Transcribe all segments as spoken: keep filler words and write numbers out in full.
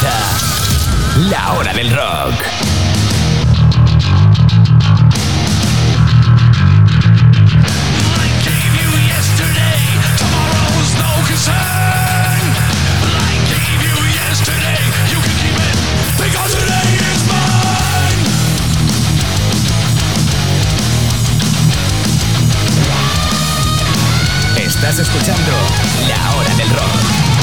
comienza La Hora del Rock. Estás escuchando La Hora del Rock.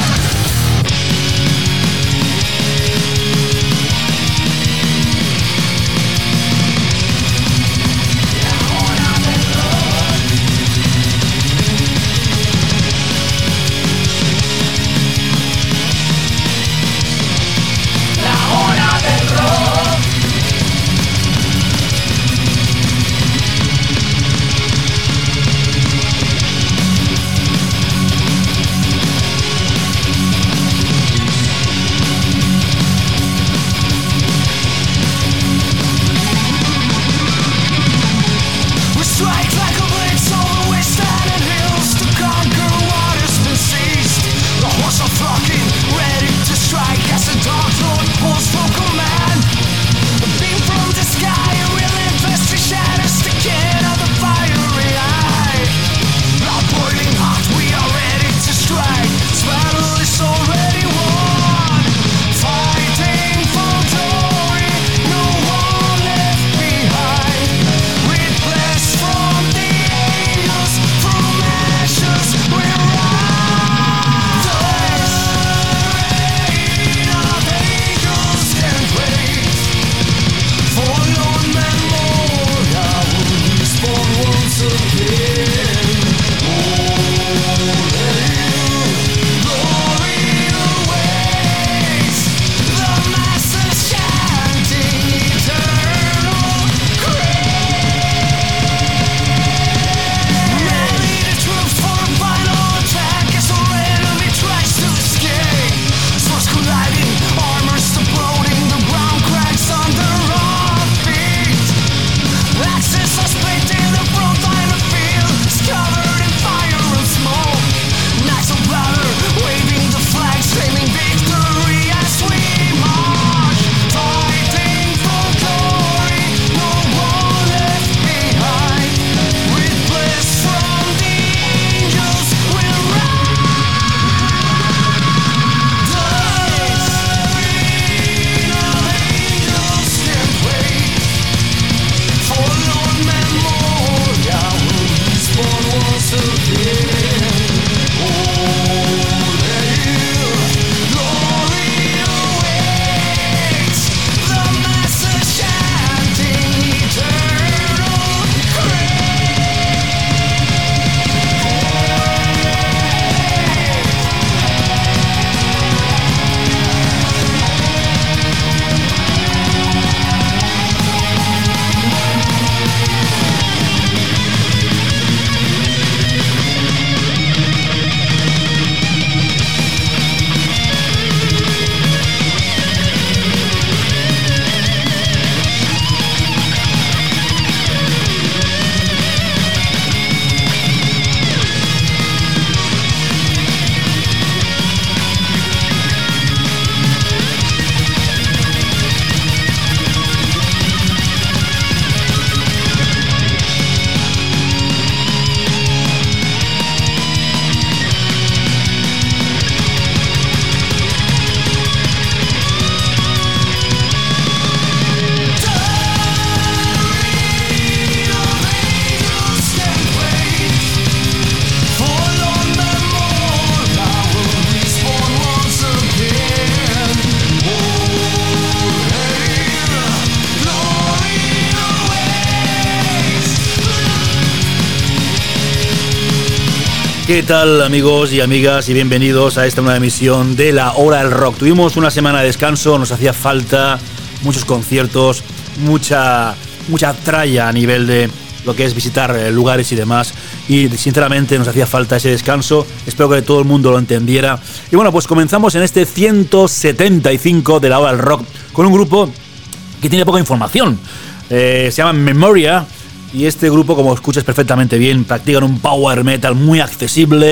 ¿Qué tal, amigos y amigas? Y bienvenidos a esta nueva emisión de La Hora del Rock. Tuvimos una semana de descanso, nos hacía falta muchos conciertos, mucha, mucha tralla a nivel de lo que es visitar lugares y demás. Y sinceramente nos hacía falta ese descanso. Espero que todo el mundo lo entendiera. Y bueno, pues comenzamos en este ciento setenta y cinco de La Hora del Rock con un grupo que tiene poca información. Eh, se llama Memoria. Y este grupo, como escuchas perfectamente bien, practican un power metal muy accesible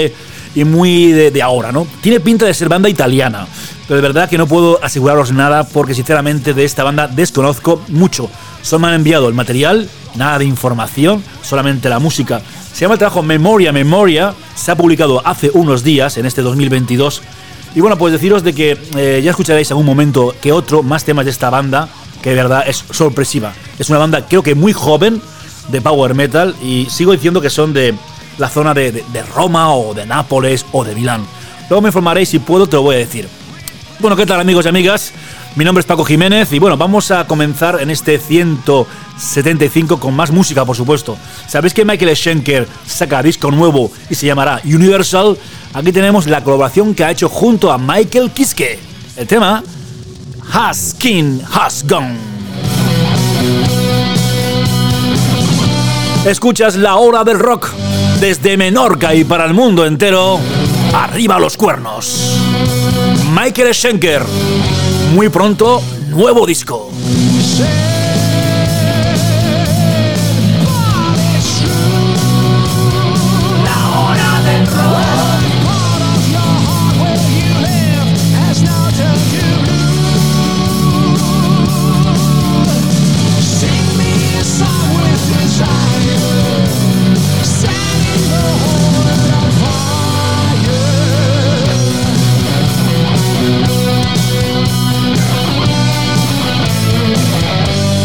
y muy de, de ahora, ¿no? Tiene pinta de ser banda italiana, pero de verdad que no puedo aseguraros nada porque sinceramente de esta banda desconozco mucho. Solo me han enviado el material, nada de información, solamente la música. Se llama el trabajo Memoria Memoria, se ha publicado hace unos días, en este dos mil veintidós. Y bueno, pues deciros de que eh, ya escucharéis en algún momento que otro, más temas de esta banda, que de verdad es sorpresiva. Es una banda creo que muy joven de power metal y sigo diciendo que son de la zona de, de, de Roma o de Nápoles o de Milán. Luego me informaréis, si puedo te lo voy a decir. Bueno, ¿qué tal amigos y amigas? Mi nombre es Paco Jiménez y bueno, vamos a comenzar en este ciento setenta y cinco con más música, por supuesto. ¿Sabéis que Michael Schenker saca disco nuevo y se llamará Universal? Aquí tenemos la colaboración que ha hecho junto a Michael Kiske. El tema Has King Has Gone. Escuchas La Hora del Rock desde Menorca y para el mundo entero. Arriba los cuernos. Michael Schenker. Muy pronto, nuevo disco. La hora del rock. Fire.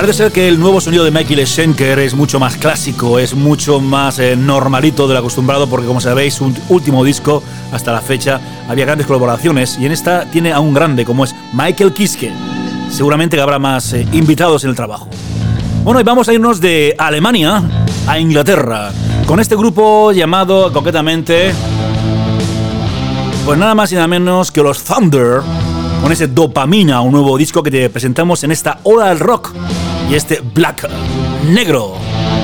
Parece ser que el nuevo sonido de Michael Schenker es mucho más clásico, es mucho más eh, normalito de lo acostumbrado, porque como sabéis, su último disco, hasta la fecha, había grandes colaboraciones, y en esta tiene a un grande como es Michael Kiske. Seguramente que habrá más eh, invitados en el trabajo. Bueno, y vamos a irnos de Alemania a Inglaterra, con este grupo llamado concretamente, pues nada más y nada menos que los Thunder, con ese Dopamina, un nuevo disco que te presentamos en esta Hora del Rock, y este Black, negro.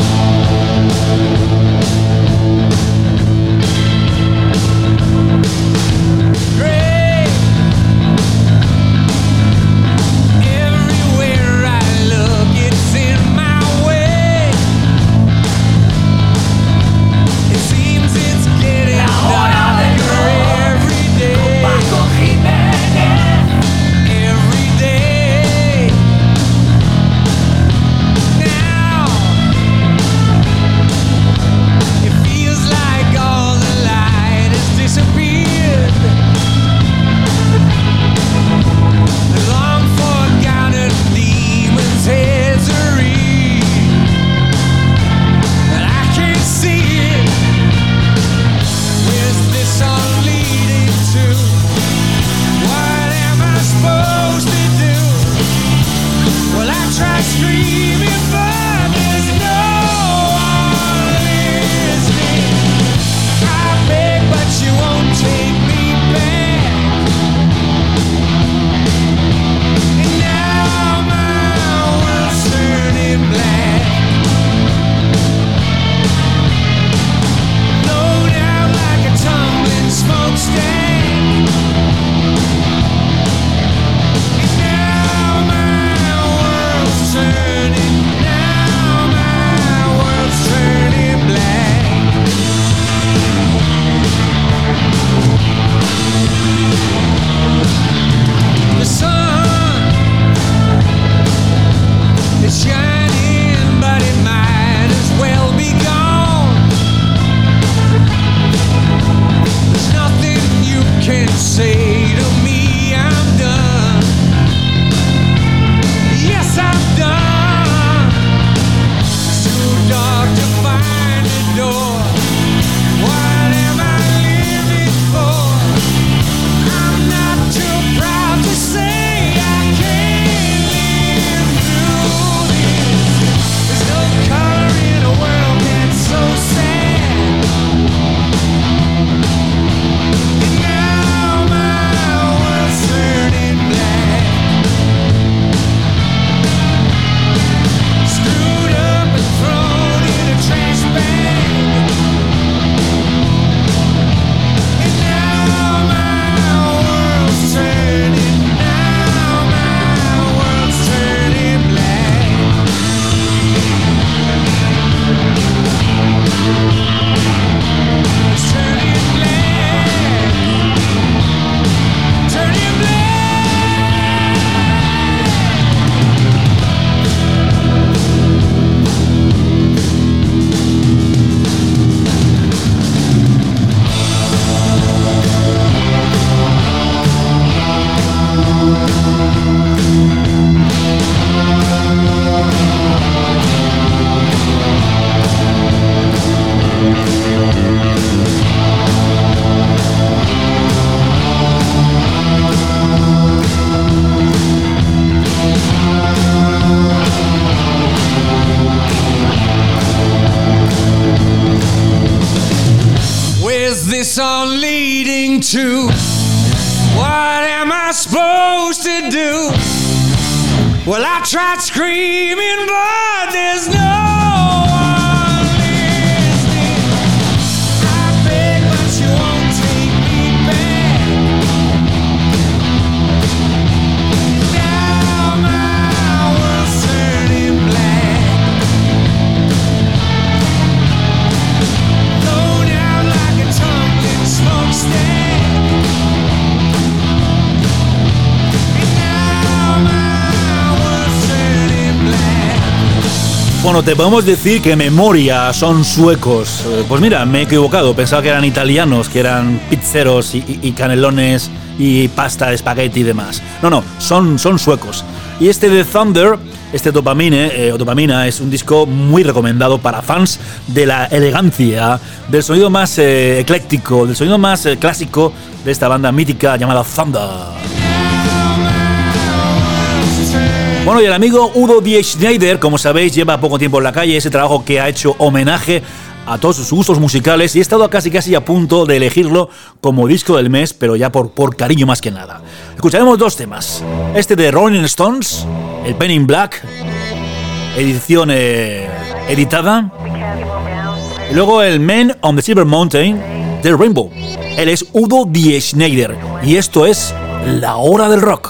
this all leading to? What am I supposed to do? Well, I tried screaming, but there's no one listening. I beg, but you won't take me back. Now my world's turning black. Thrown out like a tumbling smokestack. Bueno, te podemos decir que memoria son suecos. Pues mira, me he equivocado. Pensaba que eran italianos, que eran pizzeros y, y, y canelones y pasta de espagueti y demás. No, no, son, son suecos. Y este de Thunder Este Dopamine, eh, o Dopamina es un disco muy recomendado para fans de la elegancia, del sonido más eh, ecléctico, del sonido más eh, clásico de esta banda mítica llamada Thunder. Bueno, y el amigo Udo Die Schneider, como sabéis, lleva poco tiempo en la calle, ese trabajo que ha hecho homenaje a todos sus gustos musicales y he estado casi casi a punto de elegirlo como disco del mes, pero ya por, por cariño más que nada. Escucharemos dos temas. Este de Rolling Stones, el Pen in Black, edición eh, editada. Y luego el Man on the Silver Mountain de Rainbow. Él es Udo Die Schneider y esto es La Hora del Rock.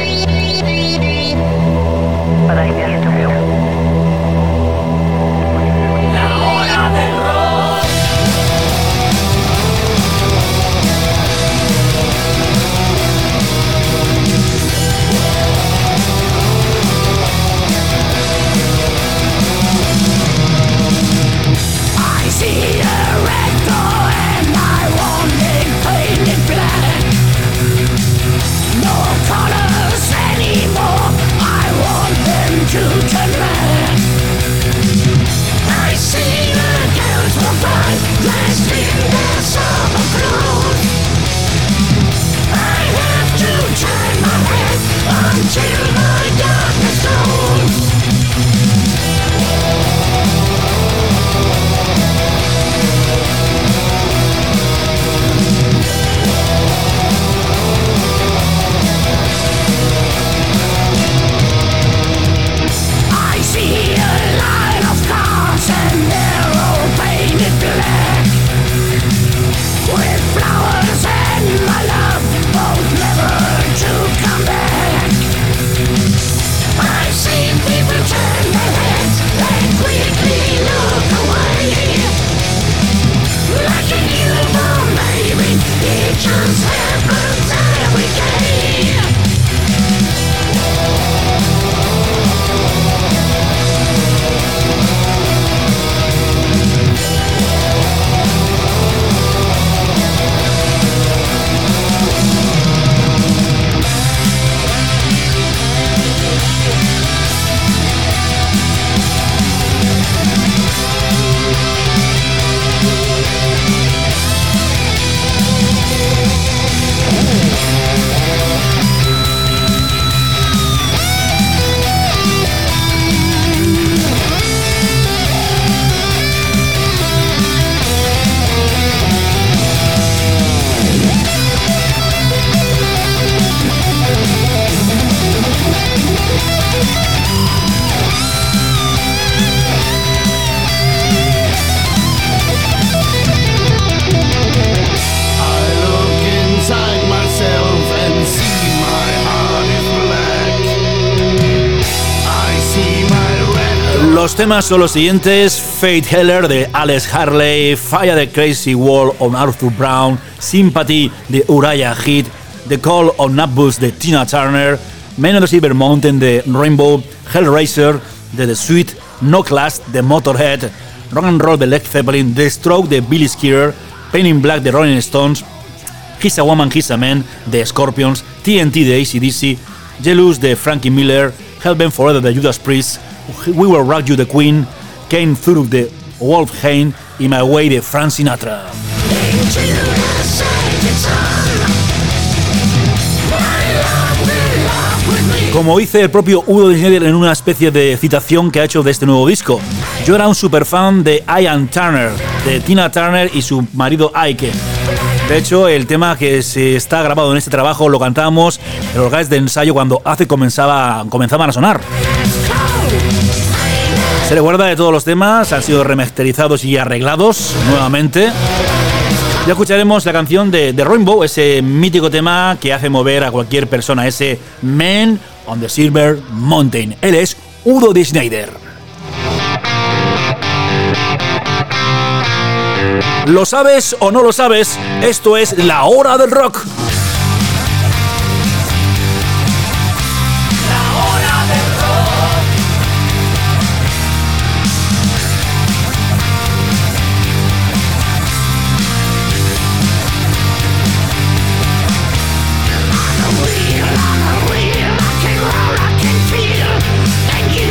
Los temas son los siguientes: Fate Heller de Alex Harley, Fire the Crazy Wall on Arthur Brown, Sympathy de Uriah Heep, The Call on Nabbus de Tina Turner, Man on the Silver Mountain de Rainbow, Hellraiser de The Sweet, No Class de Motorhead, Rock and Roll de Led Zeppelin, The Stroke de Billy Squier, Pen in Black de Rolling Stones, He's a Woman, He's a Man de Scorpions, T N T de A C D C, Jealous de Frankie Miller, Hellbent Forever de Judas Priest, We Will Rock You de Queen, Came Through de Wolfgang y My Way de Frank Sinatra. Como dice el propio Udo Die Schneider en una especie de citación que ha hecho de este nuevo disco: yo era un superfan de Ian Turner, de Tina Turner y su marido Ike. De hecho, el tema que se está grabado en este trabajo lo cantábamos en los lugares de ensayo cuando hace comenzaba, comenzaban a sonar. Se recuerda de todos los temas, han sido remasterizados y arreglados nuevamente. Ya escucharemos la canción de, de Rainbow, ese mítico tema que hace mover a cualquier persona, ese Man on the Silver Mountain. Él es Udo Die Schneider. ¿Lo sabes o no lo sabes? Esto es La Hora del Rock. And you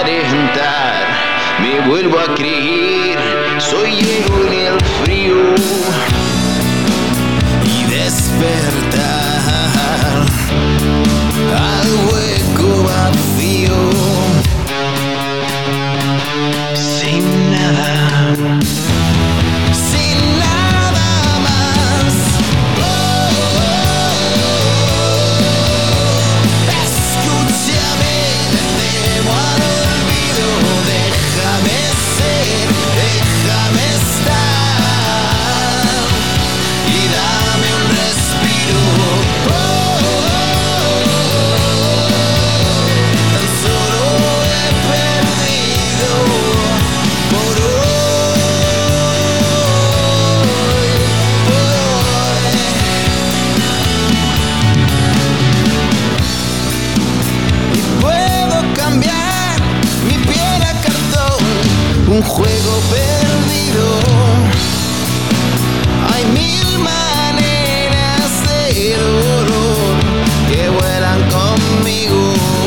aparentar, me vuelvo a creer, soy hielo en el frío y despertar al hueco vacío, sin nada. Un juego perdido, hay mil maneras de dolor que vuelan conmigo,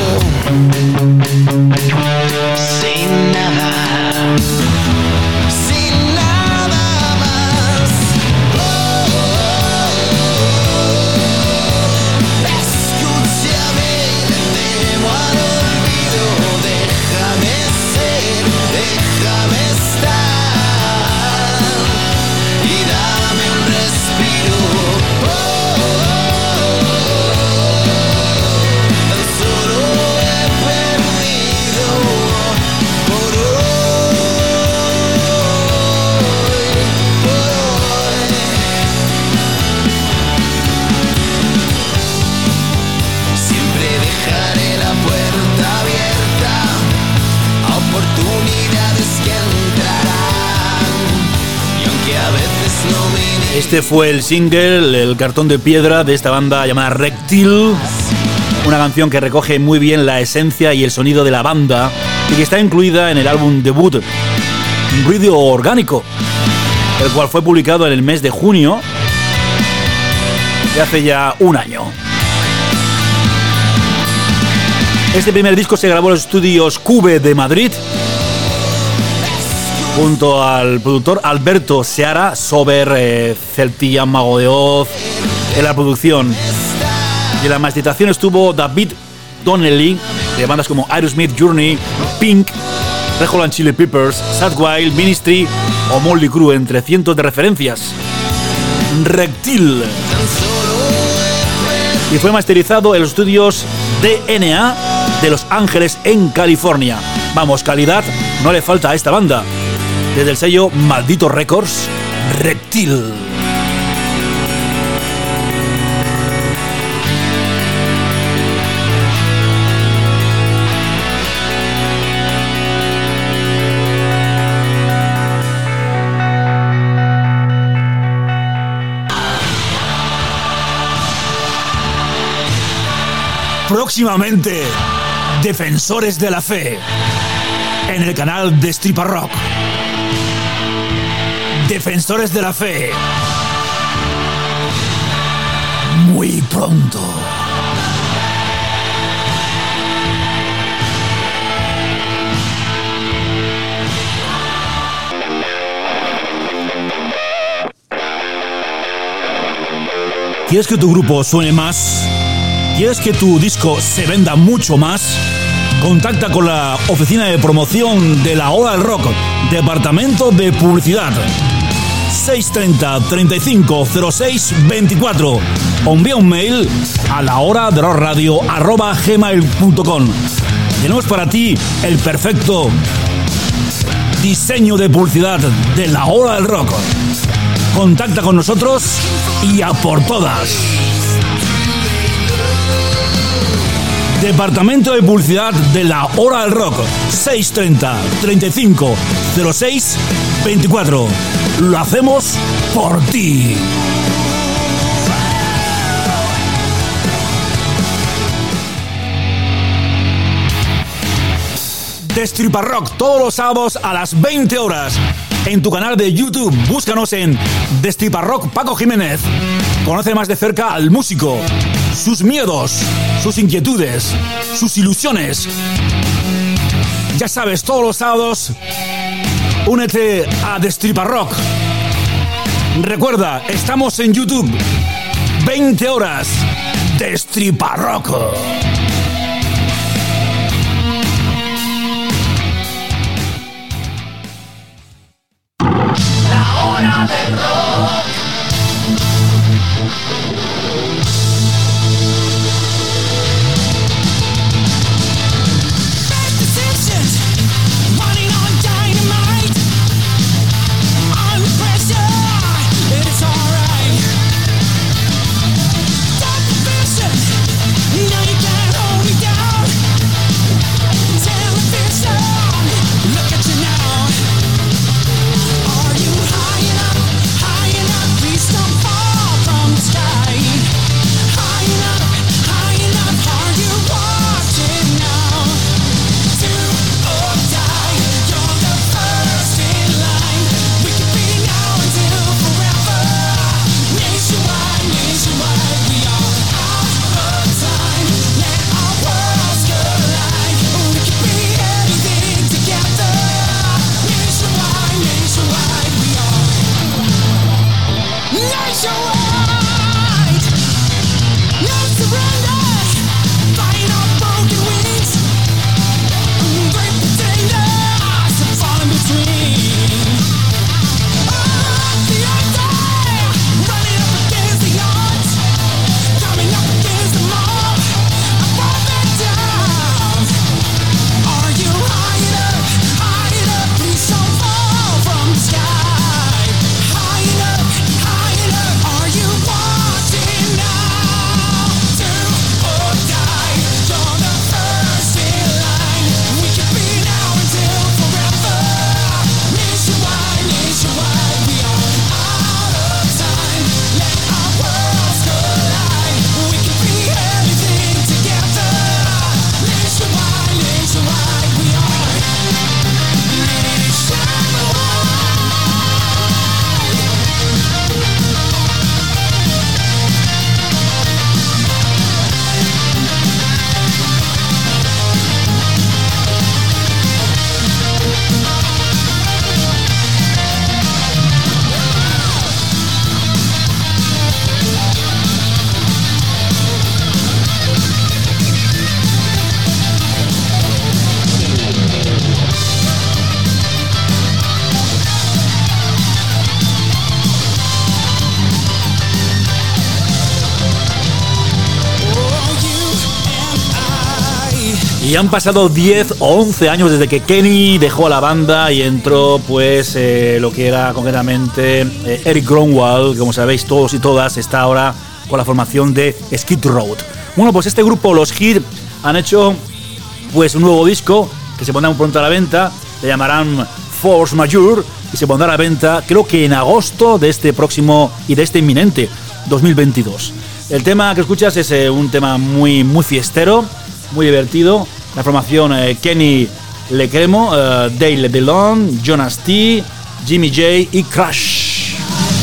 sin nada, sin nada más. Oh, oh, oh. Escúchame, te temo al olvido, déjame ser, déjame estar y dame un respiro. Oh, oh, oh. Tan solo he perdido por hoy, por hoy. Siempre dejaré la puerta abierta a oportunidades que entrarán, y aunque a veces no me... Este fue el single, el cartón de piedra de esta banda llamada Reptil, una canción que recoge muy bien la esencia y el sonido de la banda y que está incluida en el álbum debut Ruido Orgánico, el cual fue publicado en el mes de junio de hace ya un año. Este primer disco se grabó en los estudios Cube de Madrid junto al productor Alberto Seara, Sober, eh, Celtilla, Mago de Oz en la producción. Y en la masterización estuvo David Donnelly de bandas como Aerosmith, Journey, Pink, Red Hot and Chili Peppers, Sad Wild, Ministry o Motley Crue, entre cientos de referencias. Reptil. Y fue masterizado en los estudios D N A de Los Ángeles, en California. Vamos, calidad no le falta a esta banda. Desde el sello Maldito Records, Reptil. Próximamente, Defensores de la Fe, en el canal de Destripa Rock. Defensores de la Fe, muy pronto. ¿Quieres que tu grupo suene más? ¿Quieres que tu disco se venda mucho más? Contacta con la oficina de promoción de La Hora del Rock, Departamento de Publicidad. seis treinta, treinta y cinco, cero seis, veinticuatro. O envía un mail a la hora de rock radio arroba gmail punto com. Tenemos para ti el perfecto diseño de publicidad de La Hora del Rock. Contacta con nosotros y a por todas. Departamento de Publicidad de La Hora del Rock, seis treinta, treinta y cinco, cero seis, veinticuatro. Lo hacemos por ti. Destripa Rock todos los sábados a las veinte horas. En tu canal de YouTube, búscanos en Destripa Rock Paco Jiménez. Conoce más de cerca al músico, sus miedos, sus inquietudes, sus ilusiones. Ya sabes, todos los sábados, únete a Destripa Rock. Recuerda, estamos en YouTube. veinte horas. Destripa Rock. La hora del rock. Y han pasado diez o once años desde que Kenny dejó la banda y entró pues eh, lo que era concretamente eh, Eric Grönwall, que como sabéis todos y todas está ahora con la formación de Skid Row. Bueno, pues este grupo, los Skid, han hecho pues un nuevo disco que se pondrá muy pronto a la venta, le llamarán Force Majeure y se pondrá a la venta creo que en agosto de este próximo y de este inminente dos mil veintidós. El tema que escuchas es eh, un tema muy, muy fiestero, muy divertido. La formación eh, Kenny Le Cremo, eh, Dale DeLon, Jonas T, Jimmy J y Crash.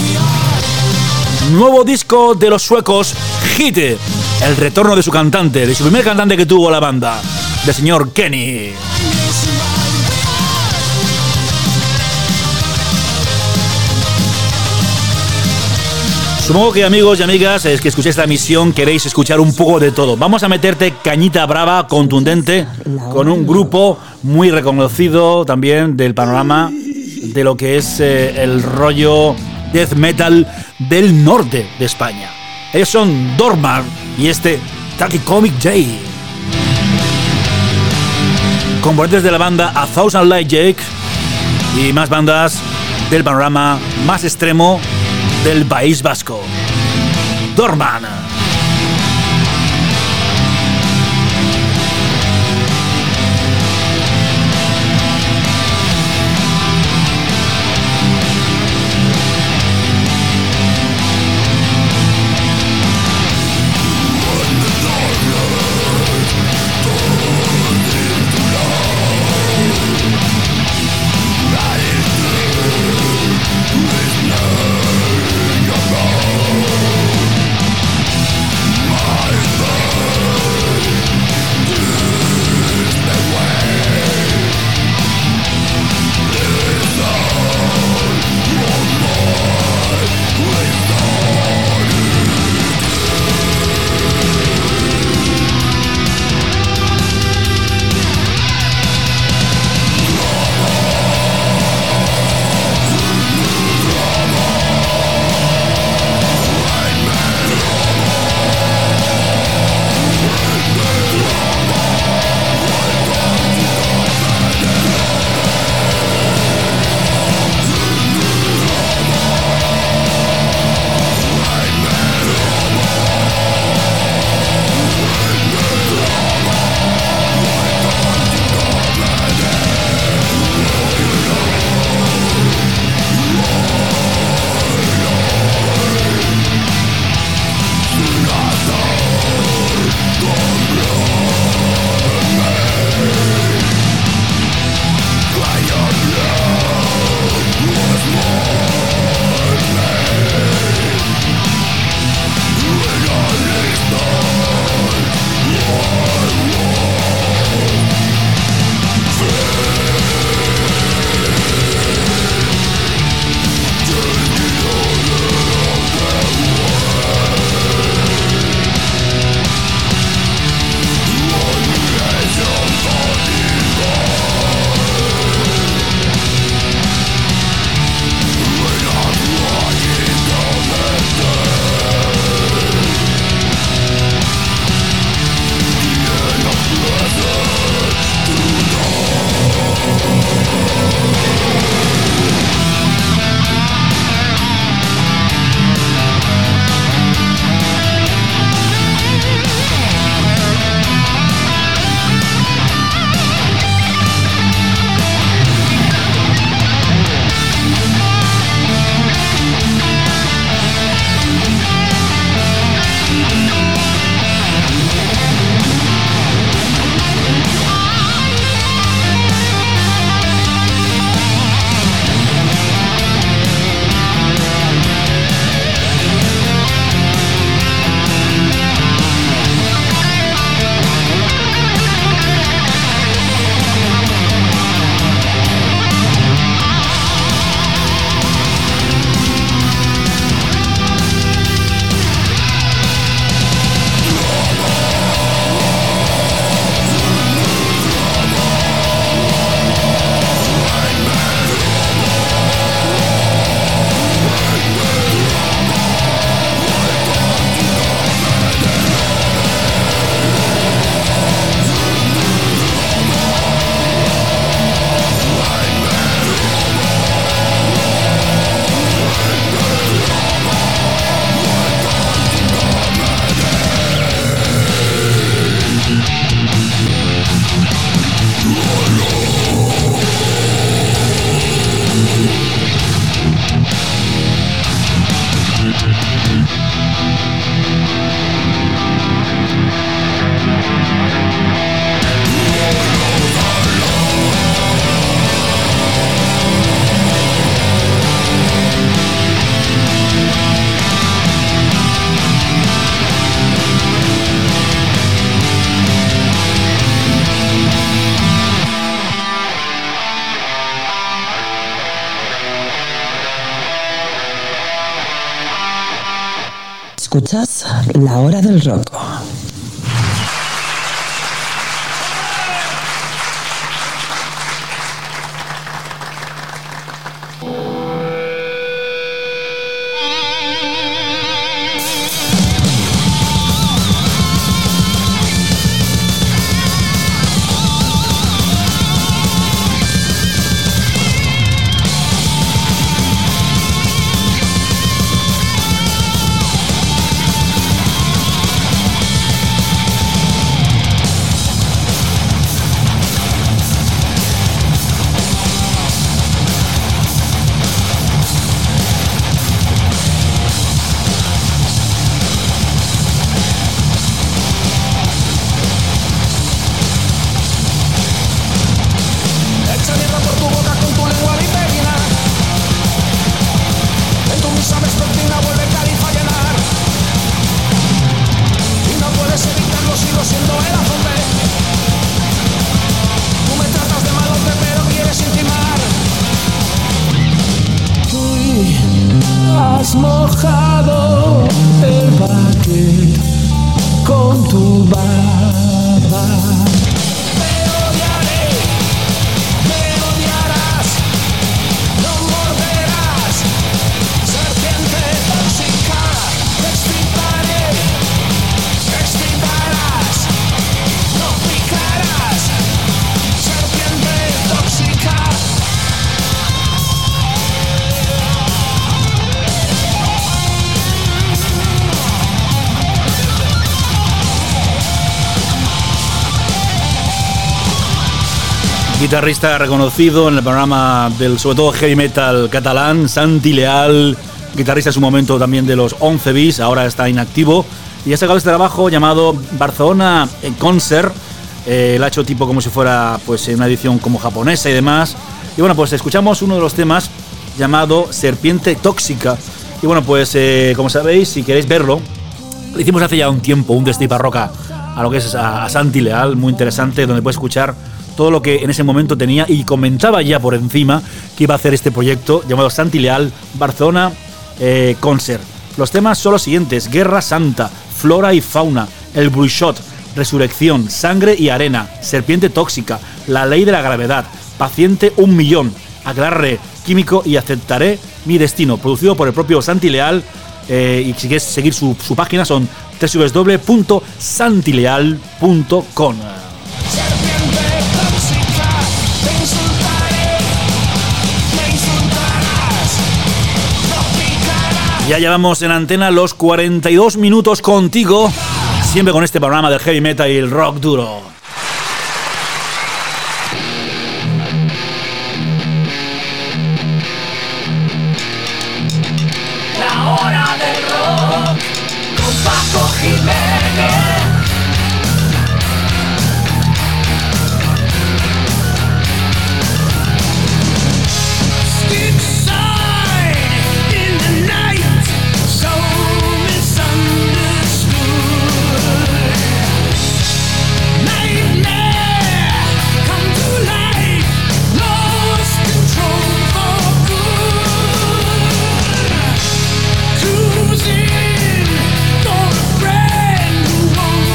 Nuevo disco de los suecos Hit, el retorno de su cantante, de su primer cantante que tuvo la banda, del señor Kenny. Supongo que amigos y amigas, es que escuchéis esta emisión, queréis escuchar un poco de todo. Vamos a meterte cañita brava, contundente, con un grupo muy reconocido también del panorama de lo que es eh, el rollo death metal del norte de España. Ellos son Dorman y este Tragicomicj J. Componentes de la banda A Thousand Light Jake y más bandas del panorama más extremo del País Vasco. Dorman. Escuchas La Hora del Rock. Has mojado el paquete con tu baba. Me odiaré, me odiarás, no morderás, serpiente tóxica, te extirparé, te extirparás, no picarás, serpiente tóxica. Guitarrista reconocido en el panorama del, sobre todo, heavy metal catalán, Santi Leal, guitarrista en su momento también de los once bis, ahora está inactivo y ha sacado este trabajo llamado Barcelona Concert. Eh, lo ha hecho tipo como si fuera pues una edición como japonesa y demás. Y bueno, pues escuchamos uno de los temas llamado Serpiente Tóxica. Y bueno, pues eh, como sabéis, si queréis verlo, le hicimos hace ya un tiempo un Destripa Roca a lo que es a, a Santi Leal, muy interesante, donde puedes escuchar todo lo que en ese momento tenía y comentaba ya por encima que iba a hacer este proyecto llamado Santi Leal Barcelona eh, Concert. Los temas son los siguientes: Guerra Santa, Flora y Fauna, El Bruixot, Resurrección, Sangre y Arena, Serpiente Tóxica, La Ley de la Gravedad, Paciente un Millón, Aclarre, Químico y Aceptaré mi Destino, producido por el propio Santi Leal. Eh, y si quieres seguir su, su página son doble u doble u doble u punto santileal punto com. Ya llevamos en antena los cuarenta y dos minutos contigo, siempre con este programa del heavy metal y el rock duro. La hora del rock con Paco Jiménez. Cruising, no friend who won't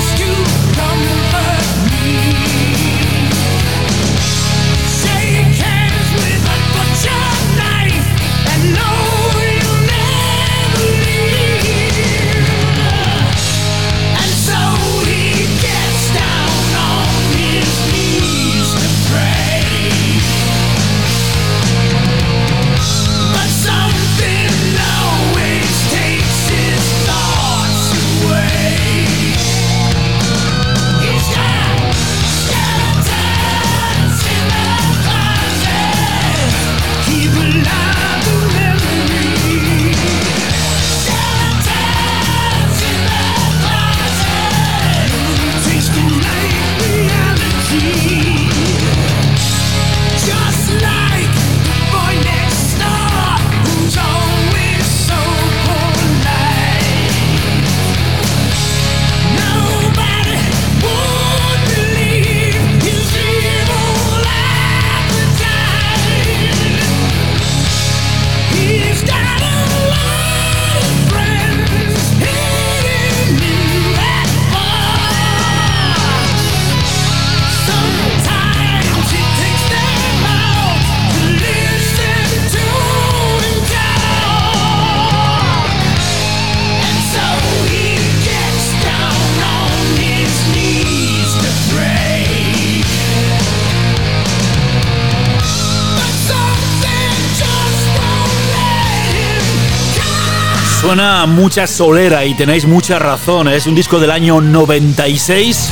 Suena mucha solera y tenéis mucha razón. Es un disco del año noventa y seis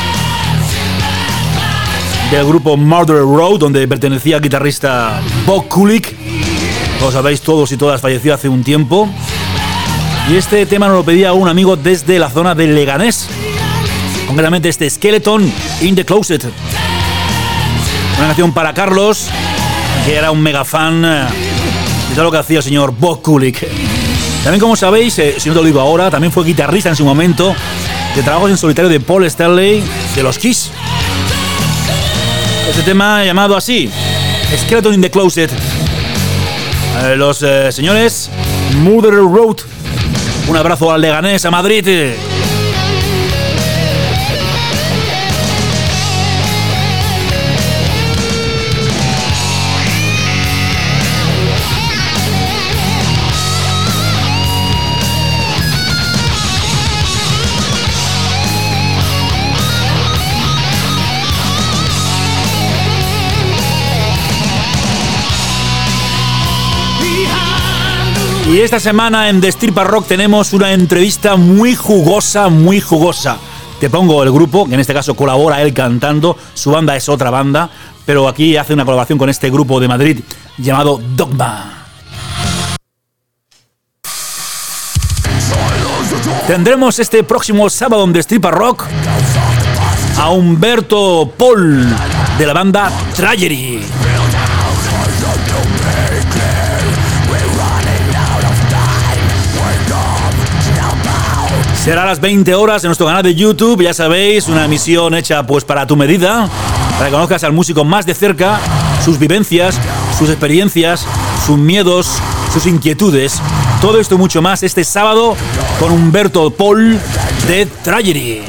del grupo Murder Road, donde pertenecía al guitarrista Bob Kulick. Lo sabéis todos y todas, falleció hace un tiempo. Y este tema nos lo pedía un amigo desde la zona de Leganés, concretamente este Skeleton in the Closet. Una canción para Carlos, que era un mega fan de todo lo que hacía el señor Bob Kulick. También, como sabéis, eh, si no te lo digo ahora, también fue guitarrista en su momento de trabajos en solitario de Paul Stanley de los Kiss. Este tema llamado así, Skeleton in the Closet. Eh, los eh, señores Murder Road. Un abrazo al Leganés, a Madrid. Y esta semana en Destripa Rock tenemos una entrevista muy jugosa, muy jugosa. Te pongo el grupo, que en este caso colabora él cantando, su banda es otra banda, pero aquí hace una colaboración con este grupo de Madrid llamado Dogma. Tendremos este próximo sábado en Destripa Rock a Humberto Paul de la banda Tragedy. Será a las veinte horas en nuestro canal de YouTube, ya sabéis, una emisión hecha pues para tu medida, para que conozcas al músico más de cerca, sus vivencias, sus experiencias, sus miedos, sus inquietudes. Todo esto y mucho más este sábado con Humberto Paul de Tragedy.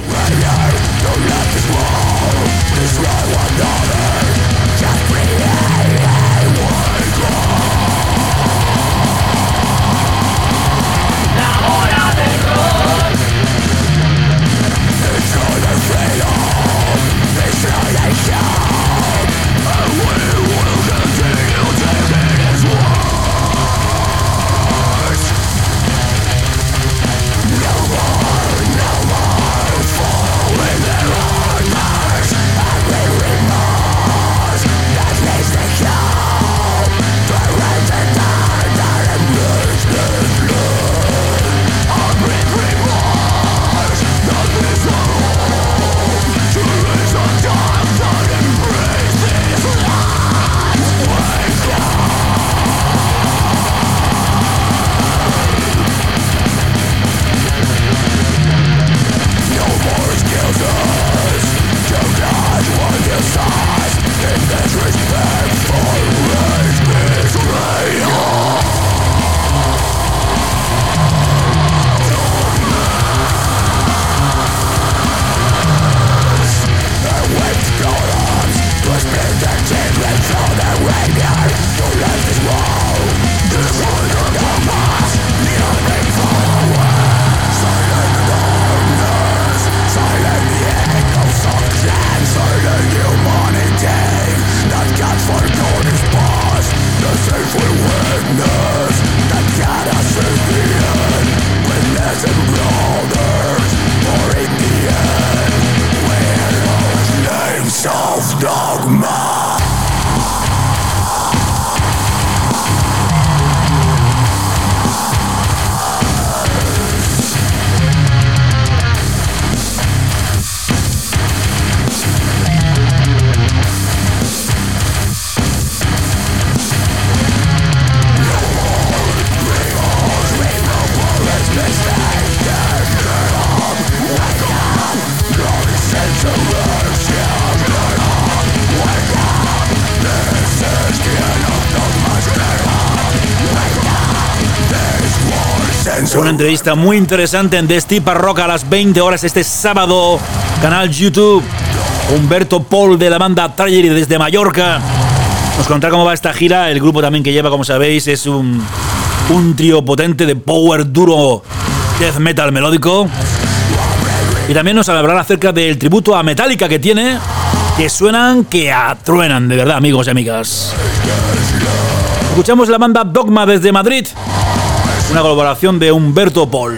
Una entrevista muy interesante en Destripa Rock a las veinte horas este sábado, canal YouTube. Humberto Paul de la banda Tragedy desde Mallorca nos contará cómo va esta gira. El grupo también que lleva, como sabéis, es un, un trío potente de power duro, death metal melódico. Y también nos hablará acerca del tributo a Metallica que tiene, que suenan que atruenan, de verdad, amigos y amigas. Escuchamos la banda Dogma desde Madrid. una colaboración de Umberto Paul.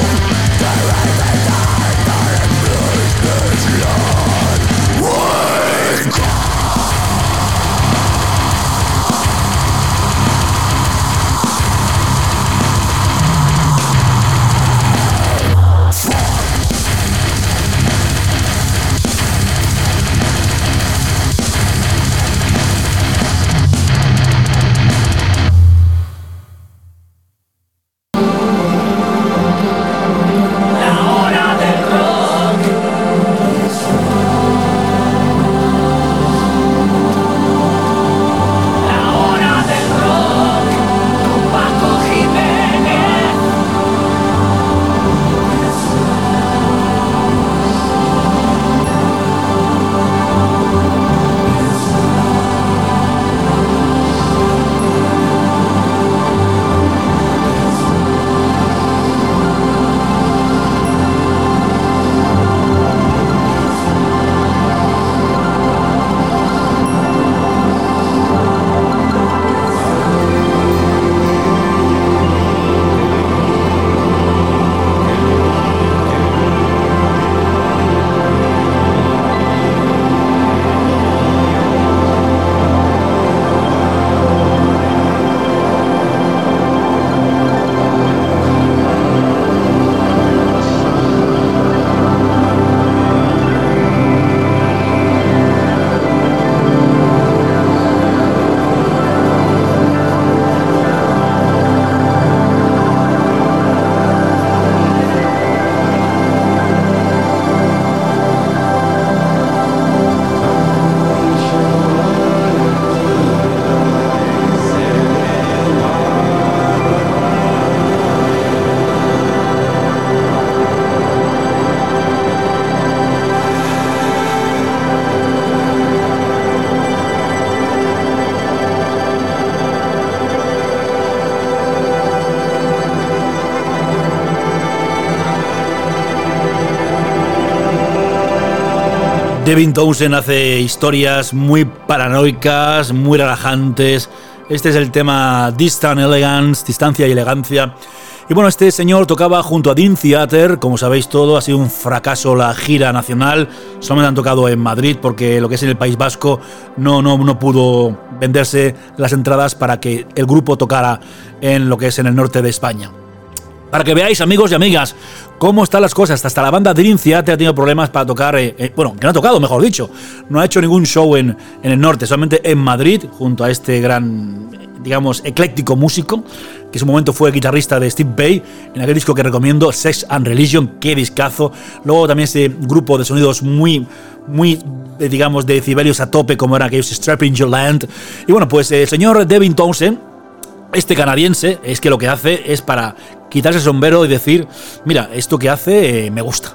Devin Townsend hace historias muy paranoicas, muy relajantes. Este es el tema Distant Elegance, Distancia y Elegancia. Y bueno, este señor tocaba junto a Dream Theater, como sabéis todo, ha sido un fracaso la gira nacional. Solamente han tocado en Madrid porque lo que es en el País Vasco no, no, no pudo venderse las entradas para que el grupo tocara en lo que es en el norte de España. Para que veáis, amigos y amigas, cómo están las cosas. Hasta la banda Dream Theater ha tenido problemas para tocar, eh, eh, bueno, que no ha tocado, mejor dicho. No ha hecho ningún show en, en el norte, solamente en Madrid, junto a este gran, digamos, ecléctico músico, que en su momento fue guitarrista de Steve Vai, en aquel disco que recomiendo, Sex and Religion, qué discazo. Luego también ese grupo de sonidos muy, muy, eh, digamos, de decibelios a tope, como eran aquellos Strapping Your Land. Y bueno, pues el señor Devin Townsend, este canadiense, es que lo que hace es para quitarse el sombrero y decir, mira, esto que hace eh, me gusta.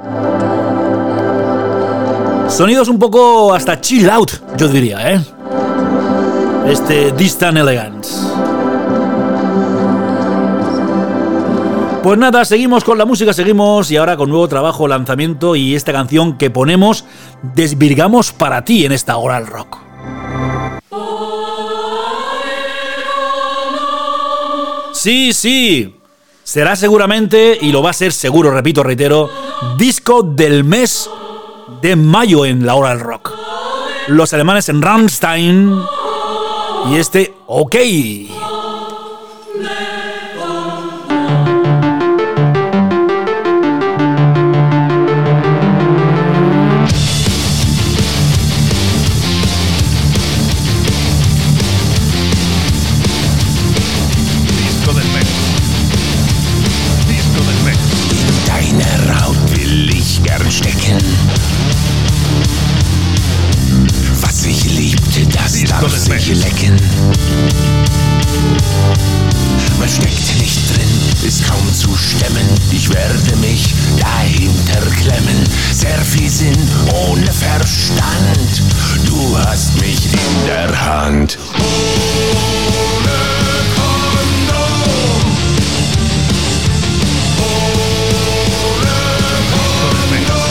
Sonidos un poco hasta chill out, yo diría, ¿eh? Este Distant Elegance. Pues nada, seguimos con la música, seguimos y ahora con nuevo trabajo, lanzamiento y esta canción que ponemos, desvirgamos para ti en esta hora del rock. Sí, sí, será seguramente, y lo va a ser seguro, repito, reitero, disco del mes de mayo en la hora del rock. Los alemanes en Rammstein y este OK. Lecken. Man steckt nicht drin, ist kaum zu stemmen. Ich werde mich dahinter klemmen. Sehr viel Sinn ohne Verstand. Du hast mich in der Hand. Ohne Kondom. Ohne Kondom.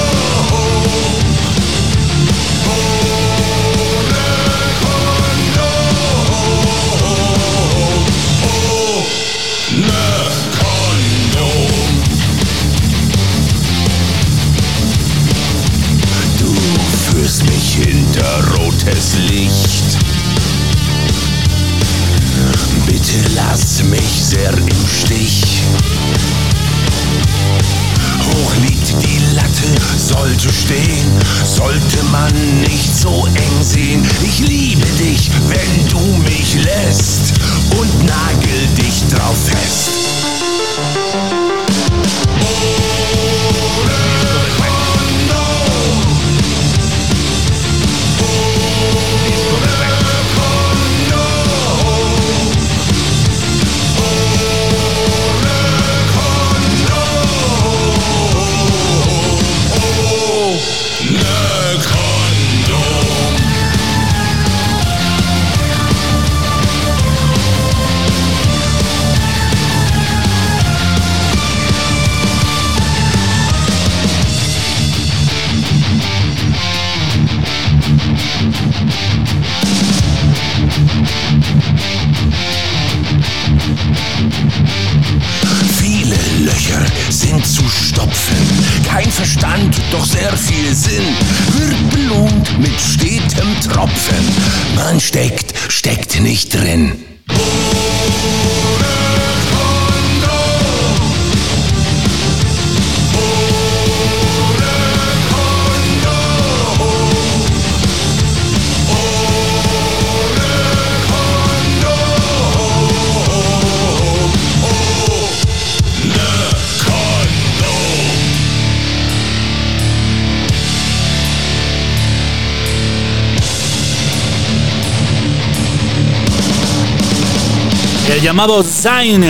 Ohne Kondom. unter rotes Licht. Bitte lass mich sehr im Stich. Hoch liegt die Latte, sollte stehen, sollte man nicht so eng sehen. Ich liebe dich, wenn du mich lässt und nagel dich drauf fest. Viele Löcher sind zu stopfen, kein Verstand, doch sehr viel Sinn, wird belohnt mit stetem Tropfen. Man steckt, steckt nicht drin. El llamado Sein,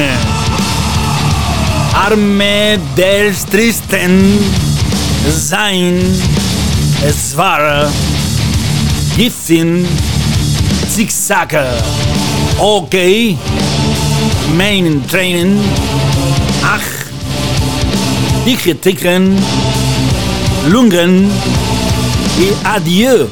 Arme des Tristen, Sein, Zwar, Giftin, Zigzag, OK, Main Training, Ach, Dichetiken, Lungen y Adieu.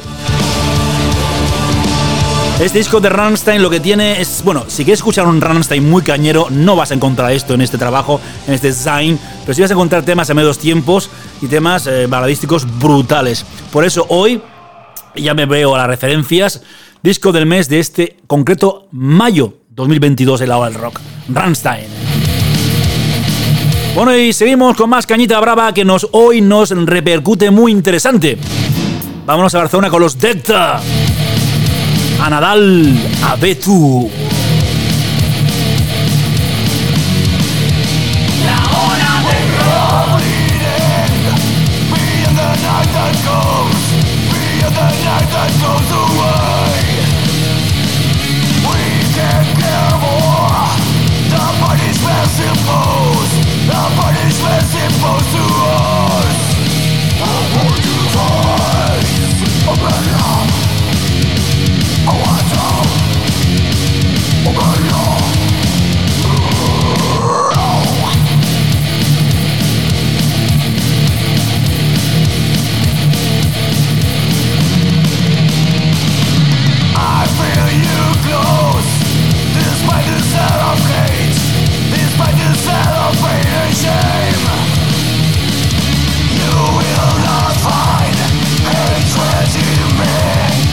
Este disco de Rammstein lo que tiene es, bueno, si quieres escuchar un Rammstein muy cañero, no vas a encontrar esto en este trabajo, en este Sein, pero sí vas a encontrar temas a medios tiempos y temas eh, baladísticos brutales. Por eso hoy, ya me veo a las referencias, disco del mes de este concreto mayo dos mil veintidós en la hora del rock, Rammstein. Bueno, y seguimos con más cañita brava que nos hoy nos repercute muy interesante. Vámonos a Barcelona con los Decta. A Nadal, a Betu. La hora del rock. Be in the night that goes, be in the night that goes away. We can't care more. The punishment's imposed. The punishment's imposed to us. I want you to open up. I want to open up. I feel you close, despite the sound of hate, despite the sound of pain and shame. You will not find hatred in me.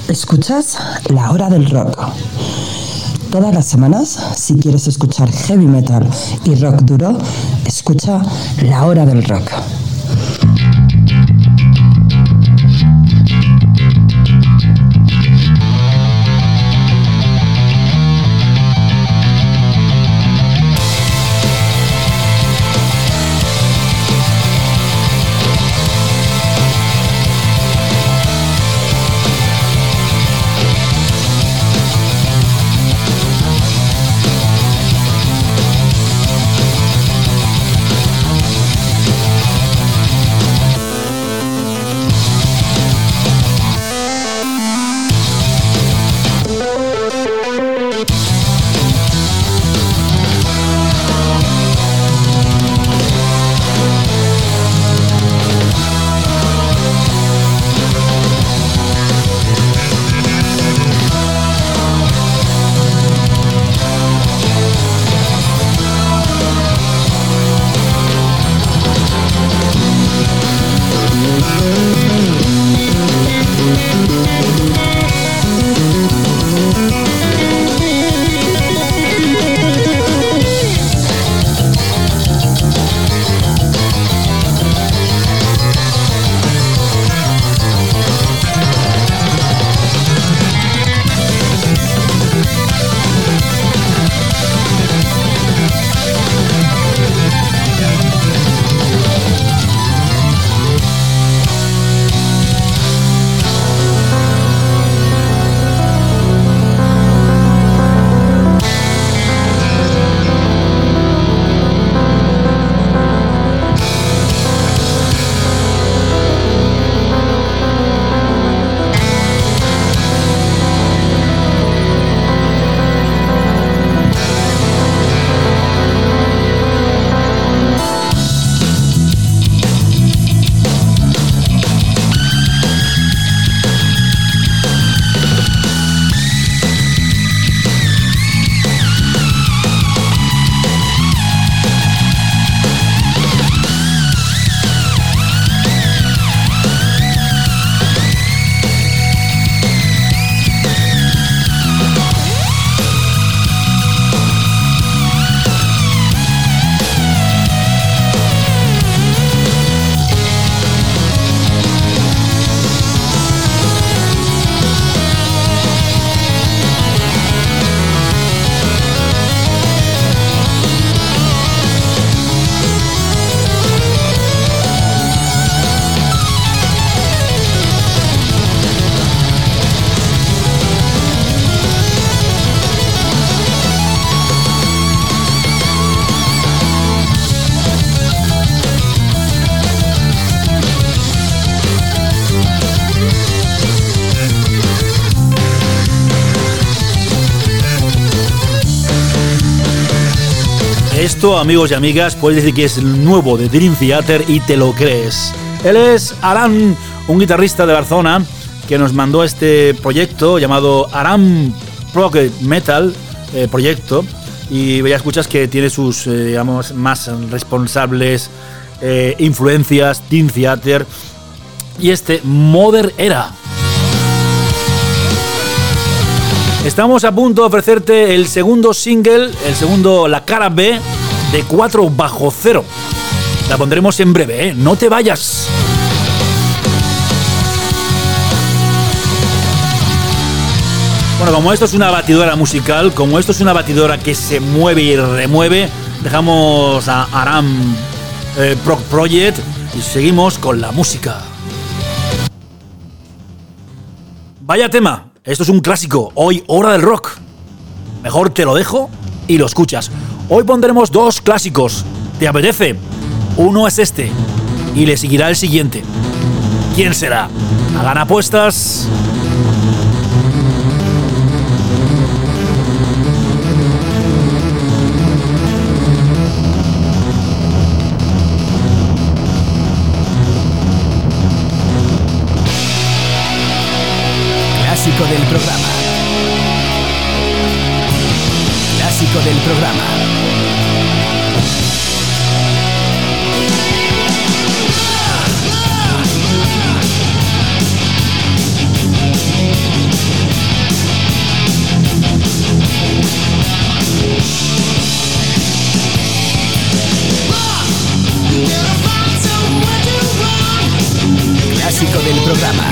Escuchas La Hora del Rock. Todas las semanas, si quieres escuchar heavy metal y rock duro, escucha La Hora del Rock. Esto, amigos y amigas, puedes decir que es el nuevo de Dream Theater y te lo crees. Él es Aram, un guitarrista de Barcelona que nos mandó este proyecto llamado Aram Prog Metal eh, proyecto, y ya escuchas que tiene sus eh, digamos más responsables eh, influencias Dream Theater y este Mother Era. Estamos a punto de ofrecerte el segundo single, el segundo, la cara B de cuatro bajo cero. La pondremos en breve, ¿eh? No te vayas. Bueno, como esto es una batidora musical, como esto es una batidora que se mueve y remueve, dejamos a Aram eh, Prog Project y seguimos con la música. Vaya tema. Esto es un clásico, hoy Hora del Rock. Mejor te lo dejo y lo escuchas. Hoy pondremos dos clásicos. ¿Te apetece? Uno es este y le seguirá el siguiente. ¿Quién será? Hagan apuestas. Clásico del programa. Clásico del programa. programa.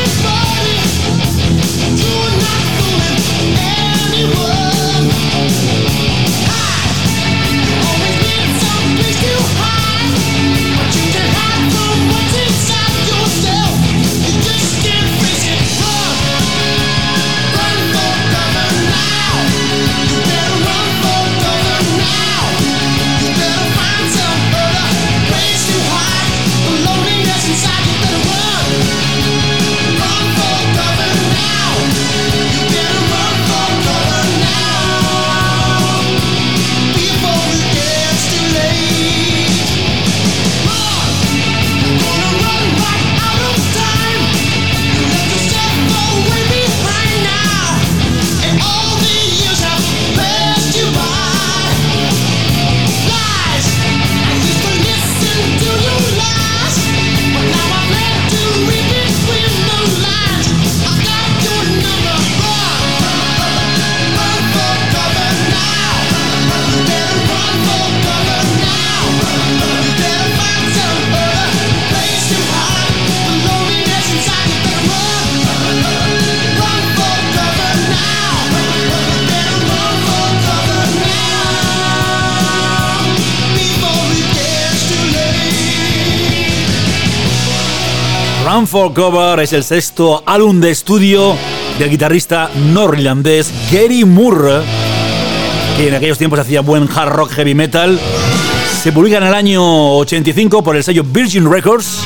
Run for Cover es el sexto álbum de estudio del guitarrista norirlandés Gary Moore, que en aquellos tiempos hacía buen hard rock heavy metal. Se publica en el año ochenta y cinco por el sello Virgin Records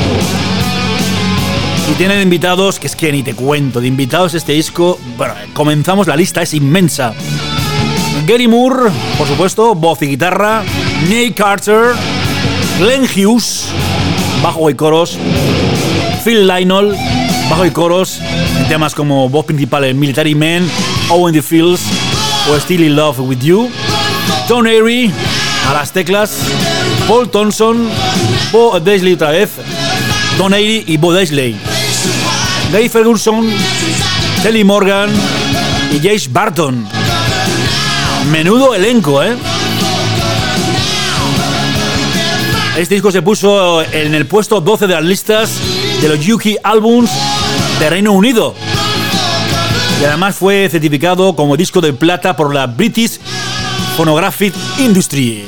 y tienen invitados, que es que ni te cuento, de invitados este disco. Bueno, comenzamos, la lista es inmensa. Gary Moore, por supuesto, voz y guitarra, Nate Carter, Glenn Hughes, bajo y coros, Phil Lynott, bajo y coros, en temas como voz principal en Military Man, Owen the Fields o Still in Love with You, Don Airey a las teclas, Paul Thompson, Bo Daisley otra vez, Don Airey y Bo Daisley, Dave Ferguson, Telly Morgan y Jace Barton. Menudo elenco, ¿eh? Este disco se puso en el puesto doce de las listas de los U K Albums de Reino Unido y además fue certificado como disco de plata por la British Phonographic Industry.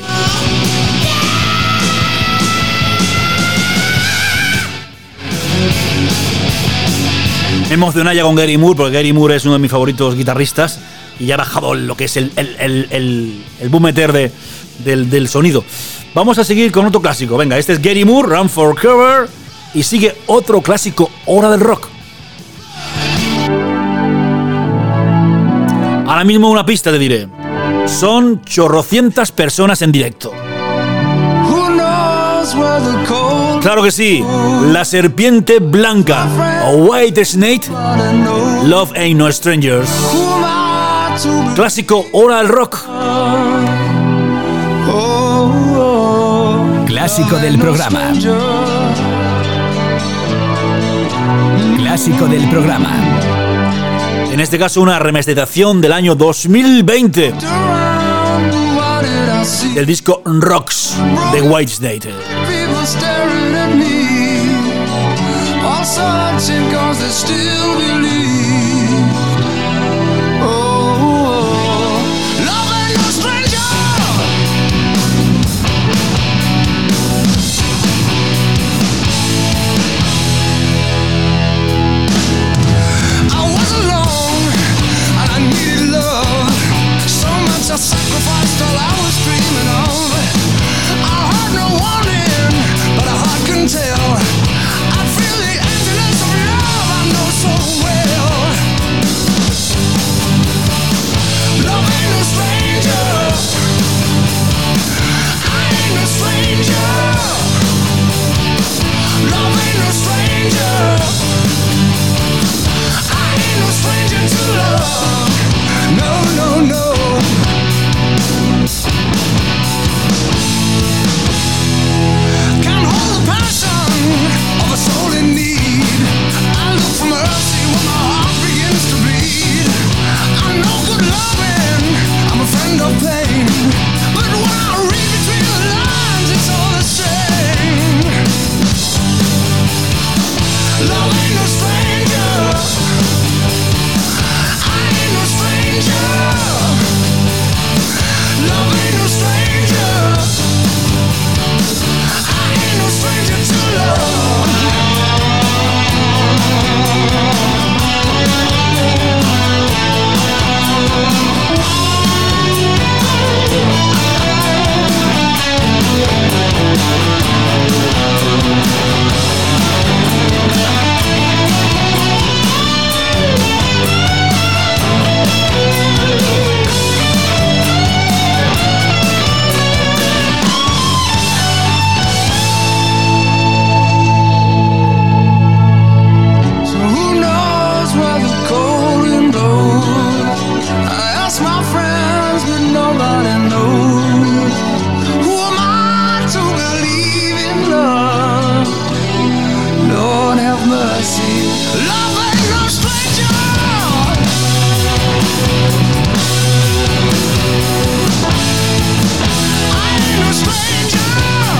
Me emociona ya con Gary Moore, porque Gary Moore es uno de mis favoritos guitarristas y ya ha bajado lo que es el, el, el, el, el boom meter de, del, del sonido. Vamos a seguir con otro clásico. Venga, este es Gary Moore, Run for Cover, y sigue otro clásico, Hora del Rock. Ahora mismo una pista te diré. Son chorrocientas personas en directo. Claro que sí, La Serpiente Blanca, o White Snake, Love Ain't No Strangers. Clásico Hora del Rock. Clásico del programa. Clásico del programa. En este caso una remasterización del año dos mil veinte del disco Rocks de Whitesnake. I sacrificed all I was dreaming of. I heard no warning, but a heart can tell. I feel the emptiness of love I know so well. mercy. Love ain't no stranger. I ain't no stranger.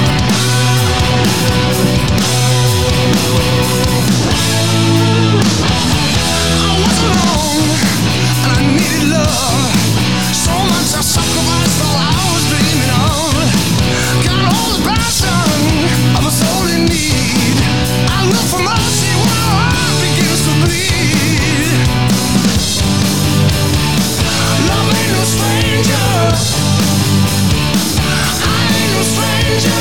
I was alone and I needed love. So much I sacrificed all I was dreaming of. Got all the passion of a soul in need. I look for mercy when my heart begins to bleed. Love ain't no stranger. I ain't no stranger.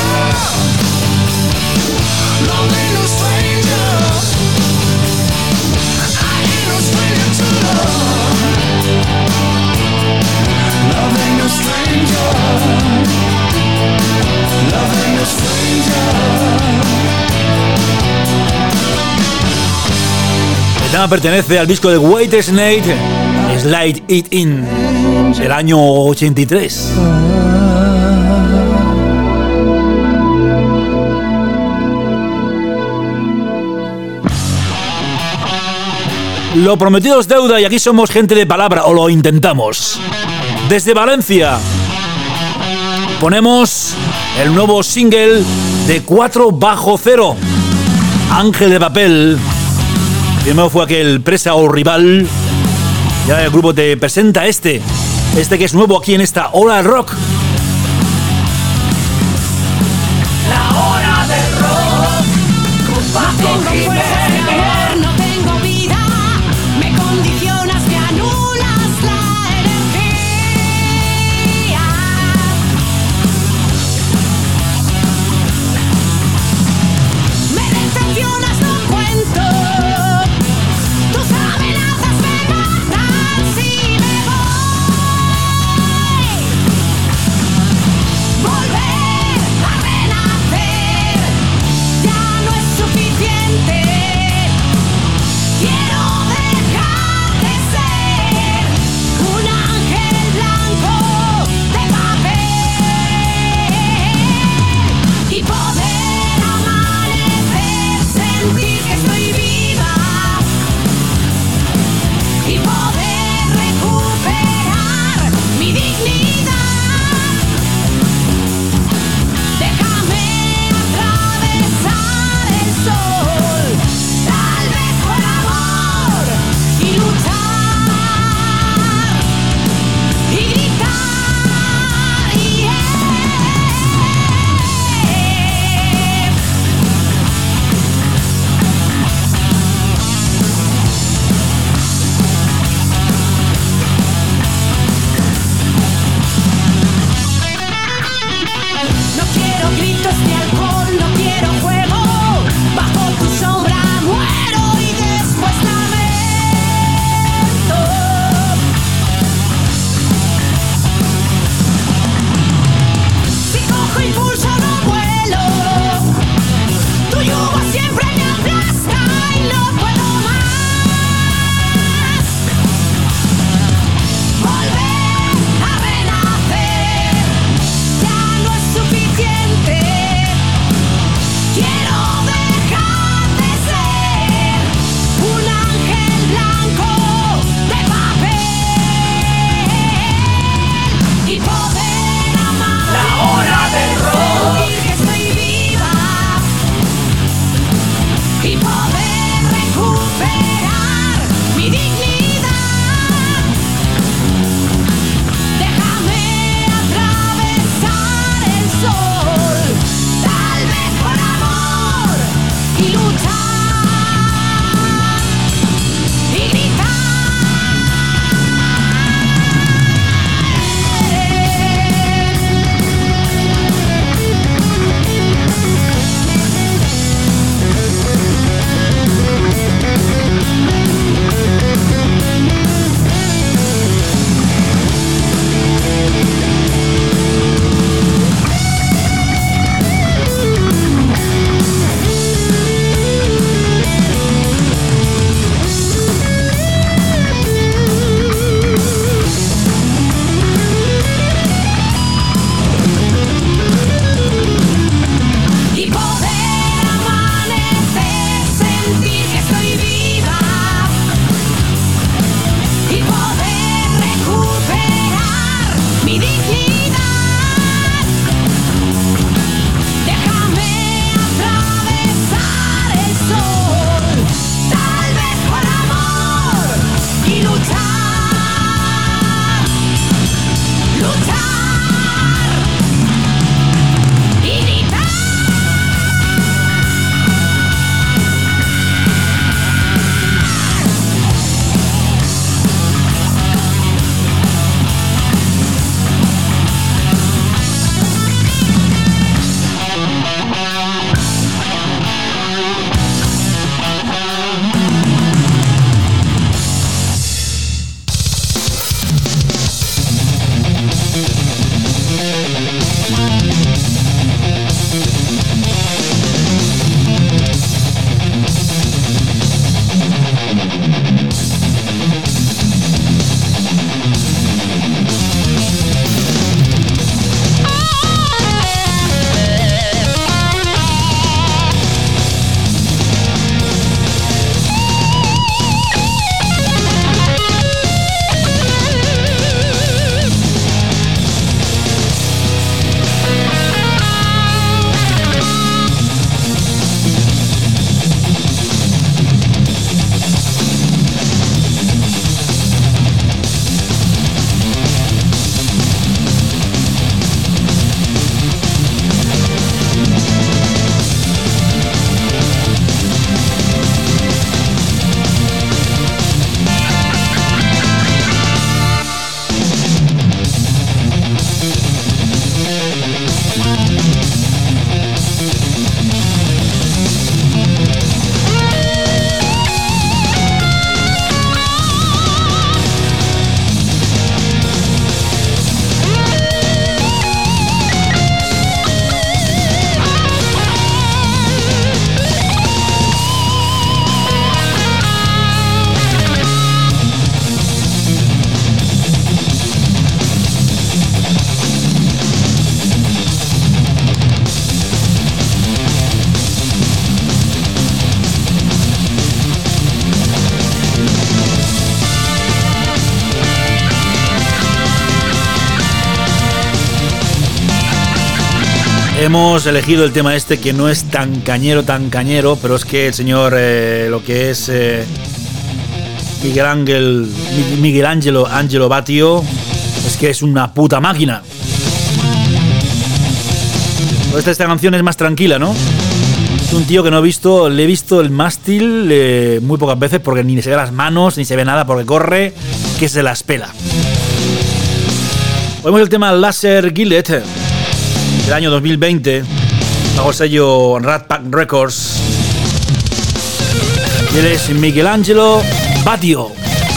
Love ain't no stranger. I ain't no stranger to love. Love ain't no stranger. Love ain't no stranger. El tema pertenece al disco de White Snake, Slide It In, del año ochenta y tres. Lo prometido es deuda y aquí somos gente de palabra, o lo intentamos. Desde Valencia ponemos el nuevo single de cuatro bajo cero, Ángel de Papel. Primero fue aquel Presa o Rival. Y ahora el grupo te presenta este, este que es nuevo aquí en esta Hora del Rock. La hora del rock, con Paco Jiménez. No tengo vida, me condicionas, me anulas la energía. Me decepcionas, no cuento. Tus amenazas me matan si me voy. Volver a renacer ya no es suficiente. Quiero dejar de ser un ángel blanco de papel y poder amanecer, sentir que estoy viva y poder recuperar mi dignidad. Déjame atravesar el sol, tal vez por amor, y luchar y gritar y no quiero gritos ni alcohol, no quiero juego. Bajo tu sombra muero y después lamento. Si cojo impulso no vuelo. Tu yugo siempre me aplasta y no puedo más. Volver a renacer ya no es suficiente. Quiero dejar de ser un ángel blanco de papel y poder amar. La hora del rock. Sentir que estoy viva y poder recuperar mi dignidad. Déjame atravesar el sol, tal vez por amor, y luchar y gritar. Hemos elegido el tema este que no es tan cañero, tan cañero, pero es que el señor, eh, lo que es eh, Miguel Ángel, Miguel Angelo, Angelo Batio, es que es una puta máquina. Esta, esta canción es más tranquila, ¿no? Es un tío que no he visto, le he visto el mástil eh, muy pocas veces porque ni se ve las manos, ni se ve nada porque corre, que se las pela. Oímos el tema Laser Gillet del año dos mil veinte, bajo el sello Rat Pack Records. Y él es Miguel Angelo Batio.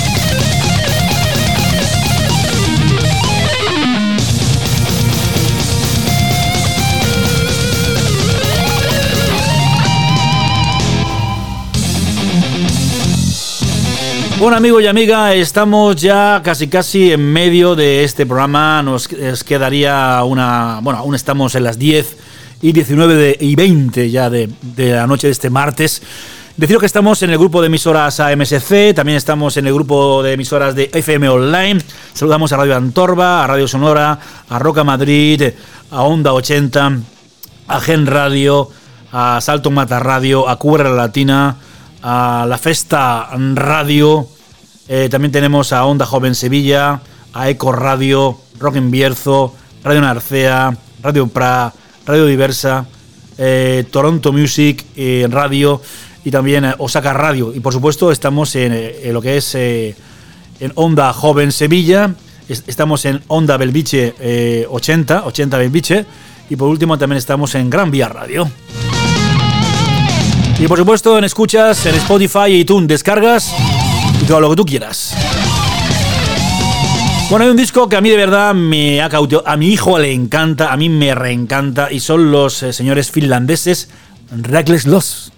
Bueno, amigos y amigas, estamos ya casi casi en medio de este programa. Nos, nos quedaría una... Bueno, aún estamos en las diez y diecinueve de, y veinte ya de, de la noche de este martes. Deciros que estamos en el grupo de emisoras A M S C, también estamos en el grupo de emisoras de F M Online. Saludamos a Radio Antorba, a Radio Sonora, a Roca Madrid, a Onda ochenta, a Gen Radio, a Salto Mata Radio, a Cuba Latina, a La Festa Radio, eh, también tenemos a Onda Joven Sevilla, a Eco Radio, Rock en Bierzo, Radio Narcea, Radio Pra, Radio Diversa, eh, Toronto Music eh, Radio y también eh, Osaka Radio. Y por supuesto estamos en, eh, en lo que es eh, en Onda Joven Sevilla, es, estamos en Onda Belviche eh, ochenta, ochenta Belviche, y por último también estamos en Gran Vía Radio. Y por supuesto en escuchas, en Spotify y iTunes, descargas y todo lo que tú quieras. Bueno, hay un disco que a mí de verdad me ha cautivado, a mi hijo le encanta, a mí me reencanta, y son los eh, señores finlandeses Reckless Love.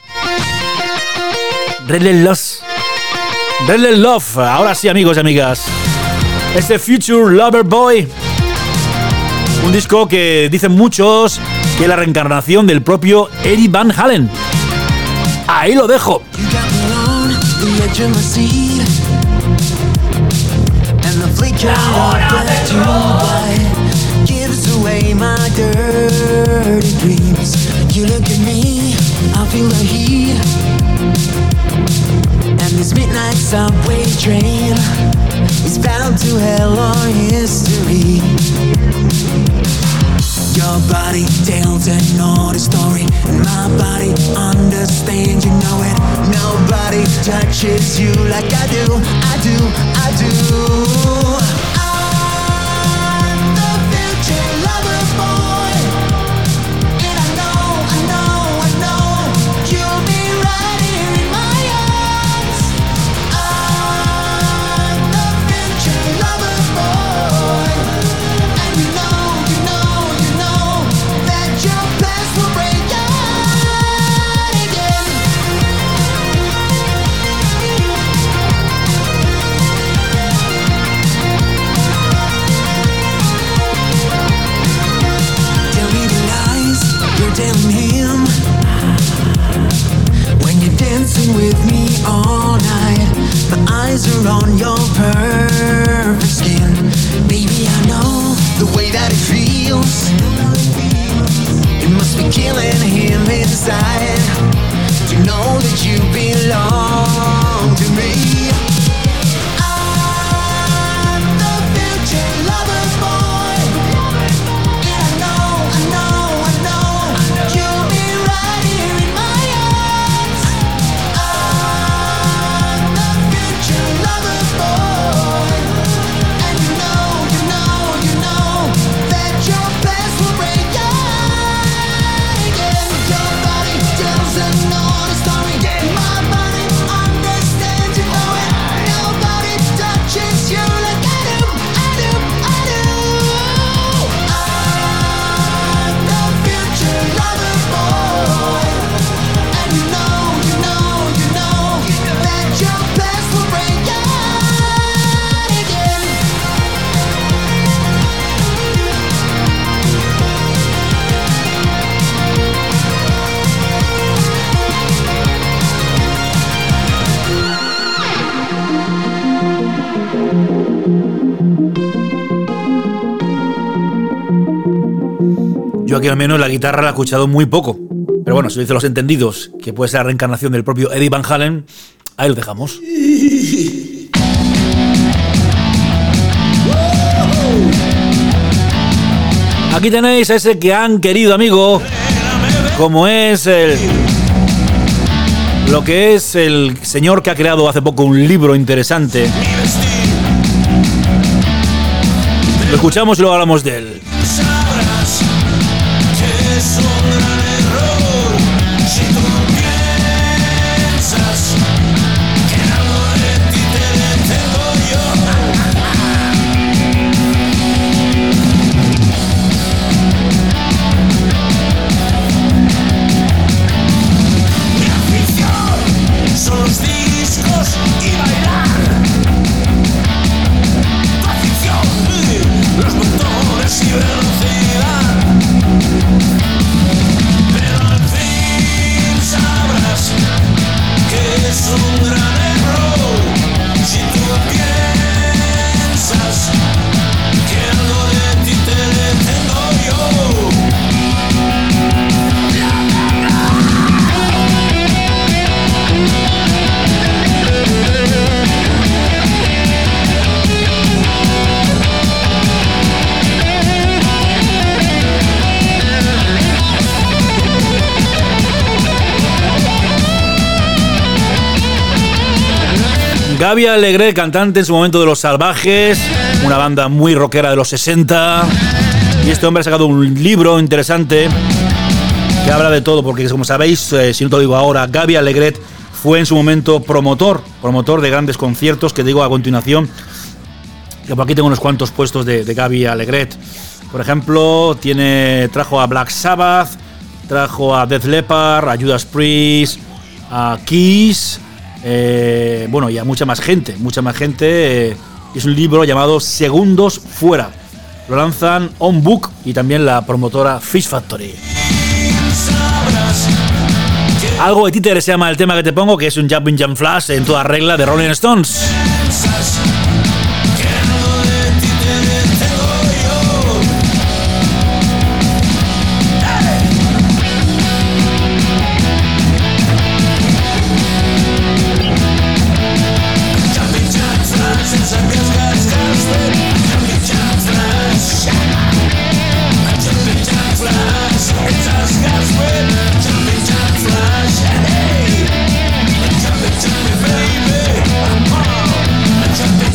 Reckless Love. Reckless Love. Ahora sí, amigos y amigas. Este Future Lover Boy. Un disco que dicen muchos que es la reencarnación del propio Eddie Van Halen. Ahí lo dejo. La hora del rock. This midnight subway train is bound to hell or history. Your body tells another story, and my body understands, you know it. Nobody touches you like I do, I do, I do. I'm the future lover boy, and I know, I know, I know you'll be right here in my arms. I'm the future lover boy, and you know, you know, you know that your plans will break out again. Tell me the lies you're telling him when you're dancing with me all night. My eyes are on your perfect skin. Baby, I know the way that it feels. It must be killing him inside to know that you belong to me. I'm the future lover boy, and I know, I know, I know you'll be right here in my arms. I'm the future lover boy, and you know, you know, you know that your plans will break out again. Your body tells Yo aquí al menos la guitarra la he escuchado muy poco. Pero bueno, si lo dicen los entendidos, que puede ser la reencarnación del propio Eddie Van Halen, ahí lo dejamos. Aquí tenéis a ese que han querido amigo, como es el... lo que es el señor que ha creado hace poco un libro interesante. Lo escuchamos y luego hablamos de él. Sabrás que es un gran error si tú piensas que en algo de ti te detengo yo. Mi afición son los discos y bailar. Tu afición, los motores y velocidad. Pero al fin sabrás que es un gran error si tú piensas que algo de ti te detengo yo. Gaby Alegret, cantante en su momento de Los Salvajes, una banda muy rockera de los sesenta. Y este hombre ha sacado un libro interesante que habla de todo, porque como sabéis, eh, si no te lo digo ahora, Gaby Alegret fue en su momento promotor, promotor de grandes conciertos, que digo a continuación. Que por aquí tengo unos cuantos puestos de, de Gaby Alegret. Por ejemplo, tiene, trajo a Black Sabbath, trajo a Def Leppard, a Judas Priest, a Kiss... Eh, bueno, y a mucha más gente, mucha más gente. Eh, es un libro llamado Segundos Fuera. Lo lanzan On Book y también la promotora Fish Factory. Algo de títere se llama el tema que te pongo, que es un Jumping Jam Flash en toda regla de Rolling Stones. Jumping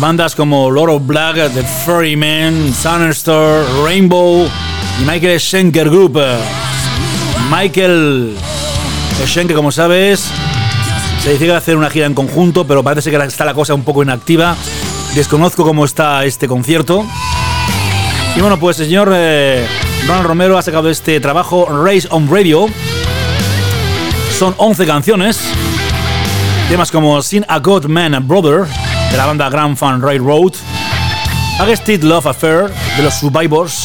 bandas como Lord of Black, The Ferrymen, Sunstar, Rainbow y Michael Schenker Group. Michael Schenker, como sabes, se dice que va a hacer una gira en conjunto, pero parece que está la cosa un poco inactiva. Desconozco cómo está este concierto. Y bueno, pues el señor eh, Ronald Romero ha sacado este trabajo, Race on Radio. Son once canciones. Temas como Sin a God, Man and Brother, de la banda Grand Funk Railroad, Agustín Love Affair, de los Survivors,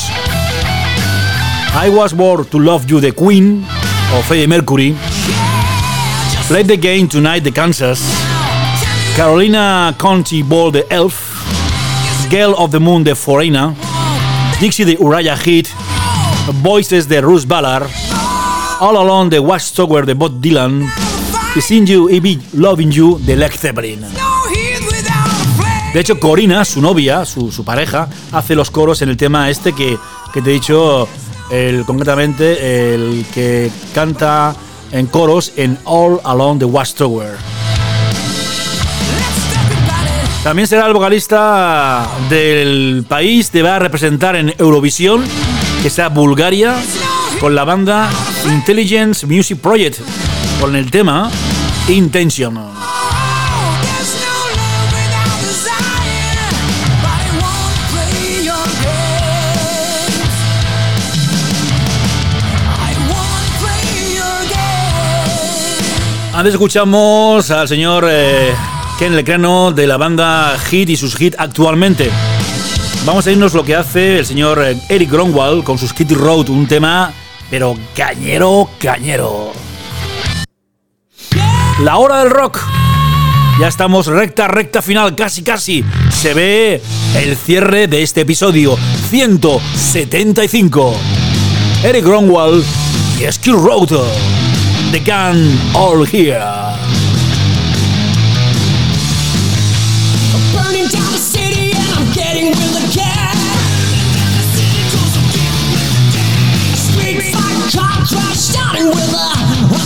I Was Born to Love You, de Queen, o Freddie Mercury, Play the Game Tonight, de Kansas, Carolina County Ball, de Elf, Girl of the Moon, de Foreigner, Dixie, de Uriah Heep, Voices, de Russ Ballard, All Alone, de Watchtower, de Bob Dylan, y Sing You y Be Loving You, de Led Zeppelin. De hecho, Corina, su novia, su, su pareja, hace los coros en el tema este que, que te he dicho, el, concretamente el que canta en coros en All Along the Watchtower. También será el vocalista del país que va a representar en Eurovisión, que sea Bulgaria, con la banda Intelligence Music Project, con el tema Intention. Antes escuchamos al señor eh, Ken Lecrano de la banda Hit y sus hits actualmente. Vamos a irnos lo que hace el señor eh, Eric Grönwald con sus Kitty Road, un tema pero cañero, cañero. La hora del rock. Ya estamos recta, recta final, casi, casi. Se ve el cierre de este episodio ciento setenta y cinco. Eric Grönwald y Skid Row. The Gun All Here. Burning down the city and I'm getting with the cat. A street fight, car crash, starting with a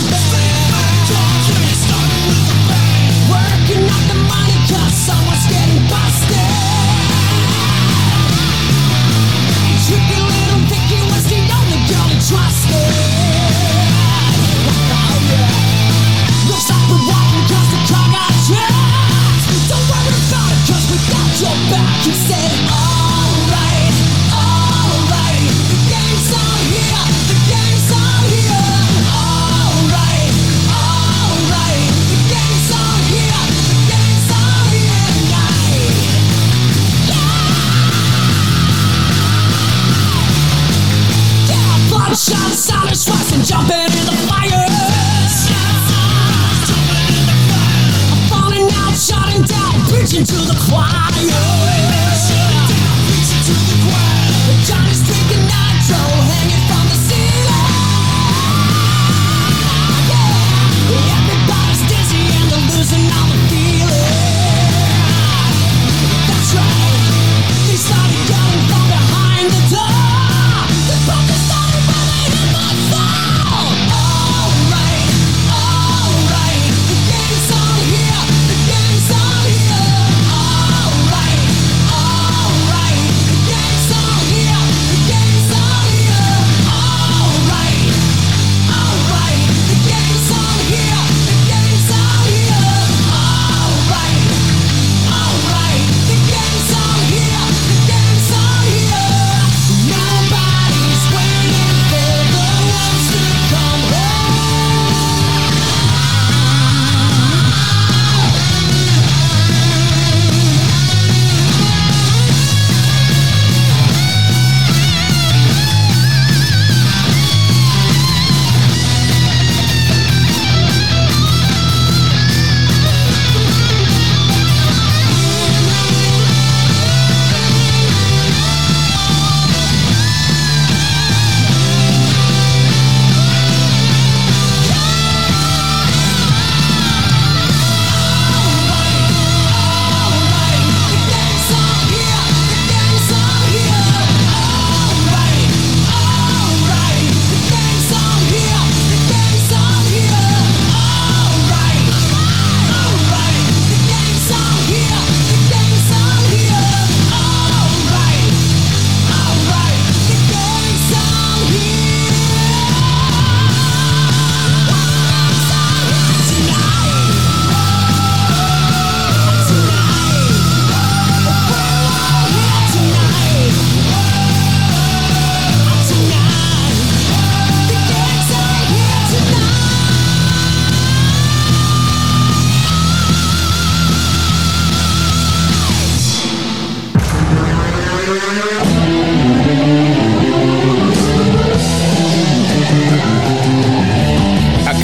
working up the money cause someone's getting busted. Tricky little Vicky was the only girl he trusted. Looks like we're walking cause the car got trapped. Don't worry about it cause we got your back. He said alright, alright. The game's on here, the game's on here. Alright, alright. The game's on here, the game's on here tonight. Yeah! Yeah, bloodshot, silent swaps and jumping in the fire. Shouting down, preaching to the choir. Johnny's drinking nitro, hanging from the ceiling. Yeah. Everybody's dizzy and they're losing all the feeling. That's right. They started yelling from behind the door. The party started when they hit my soul. Alright, alright. The game's on here. The game's on here. Alright,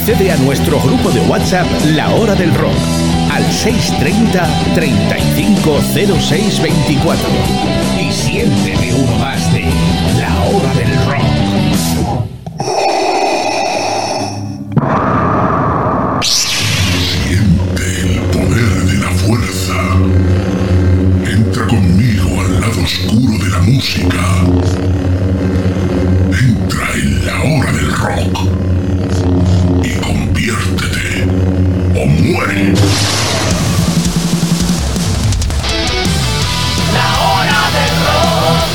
Accede a nuestro grupo de WhatsApp La Hora del Rock al seis treinta, treinta y cinco, cero seis veinticuatro y siéntete uno más de La Hora del Rock. Siente el poder de la fuerza. Entra conmigo al lado oscuro de la música. Entra en La Hora del Rock y conviértete o muere. La Hora del Rock.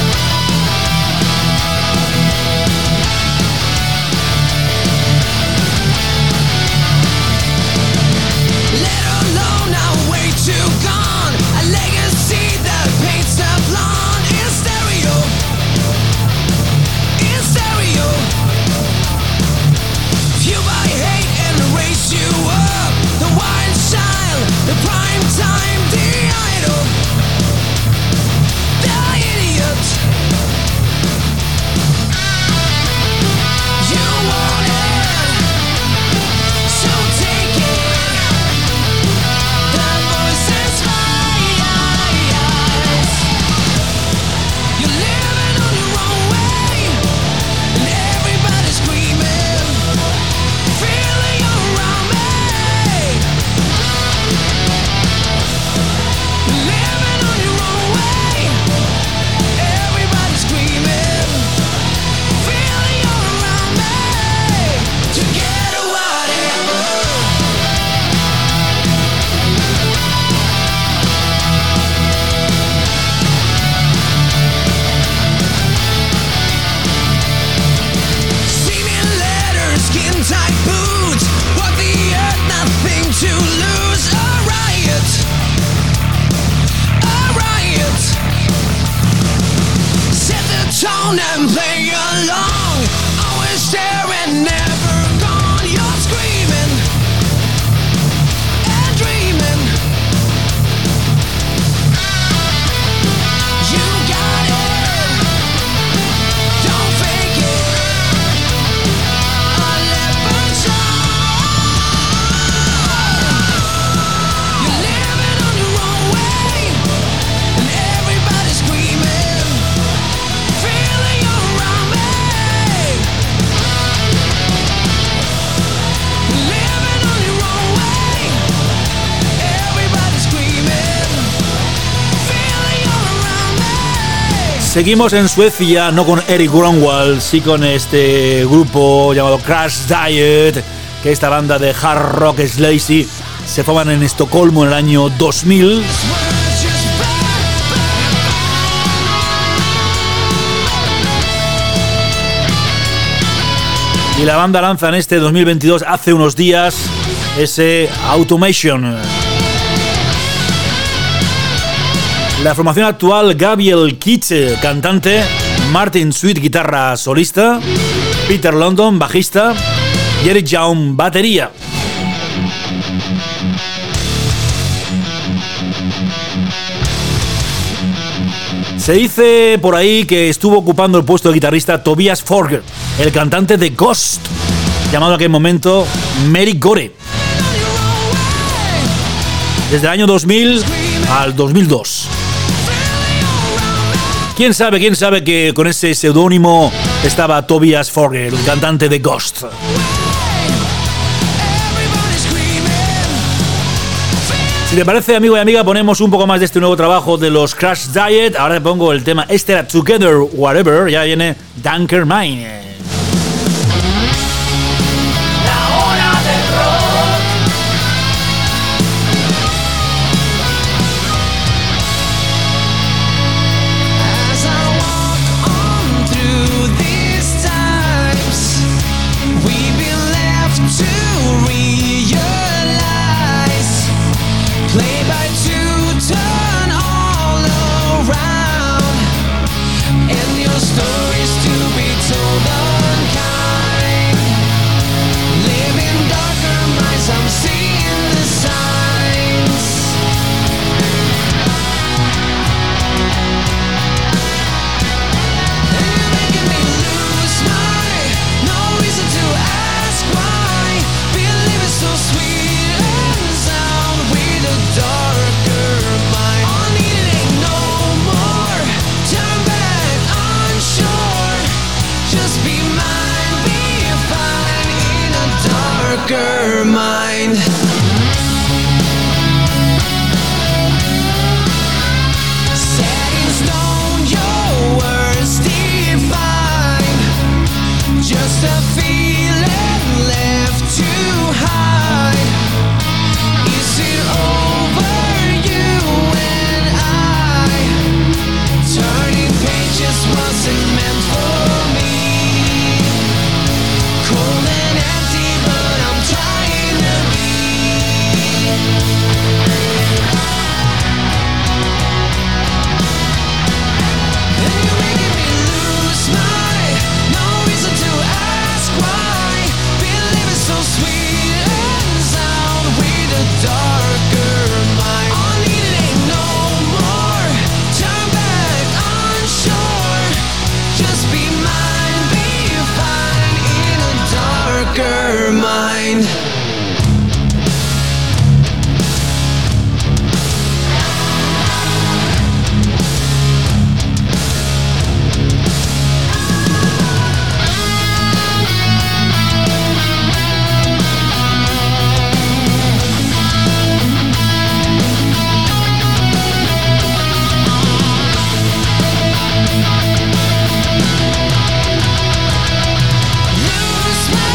Little alone, now way too gone. A legacy that paints a blonde in stereo. In stereo. Fuel by hate and raise you up. The wild child, the prime time, the idol. The idiot. You want it, so take it. The voices rise. You're living on your own way, and everybody's screaming. Feeling around me. Living on your own way, everybody's screaming. Feeling around me. Together, whatever. Steaming letters, skin-tight boots. Walk the earth, nothing to lose. A riot, a riot. Set the tone and play along. Always there and never gone. You're screaming and dreaming. You got it. Don't fake it. A leopard You're living on your own way, and everybody's screaming. Feeling around me. Living on your own way, everybody's screaming. Feeling around me. Seguimos en Suecia, no con Eric Grönwall, sí con este grupo llamado Crash Diet, que esta banda de hard rock Slazy se forman en Estocolmo en el año dos mil. Y la banda lanza en este dos mil veintidós, hace unos días, ese Automation. La formación actual: Gabriel Kitsch, cantante; Martin Sweet, guitarra solista; Peter London, bajista; y Eric Young, batería. Se dice por ahí que estuvo ocupando el puesto de guitarrista Tobias Forge, el cantante de Ghost, llamado en aquel momento Mary Gore, desde el año dos mil al dos mil dos. ¿Quién sabe, quién sabe que con ese seudónimo estaba Tobias Forge, el cantante de Ghost? Si te parece, amigo y amiga, ponemos un poco más de este nuevo trabajo de los Crash Diet. Ahora te pongo el tema este era Together Whatever. Ya viene Dunker Mine. Stories to be told. darker mind. Set in stone, your words define. Just a feeling left to hide. Is it over you and I? Turning pages wasn't meant for me. Cold and empty, but I'm trying to be. And you're making me lose my, no reason to ask why. Believe it's so sweet and sound with a darker mind. All needed ain't no more. Turn back onshore. Just be mine, be fine in a darker mind. Lose my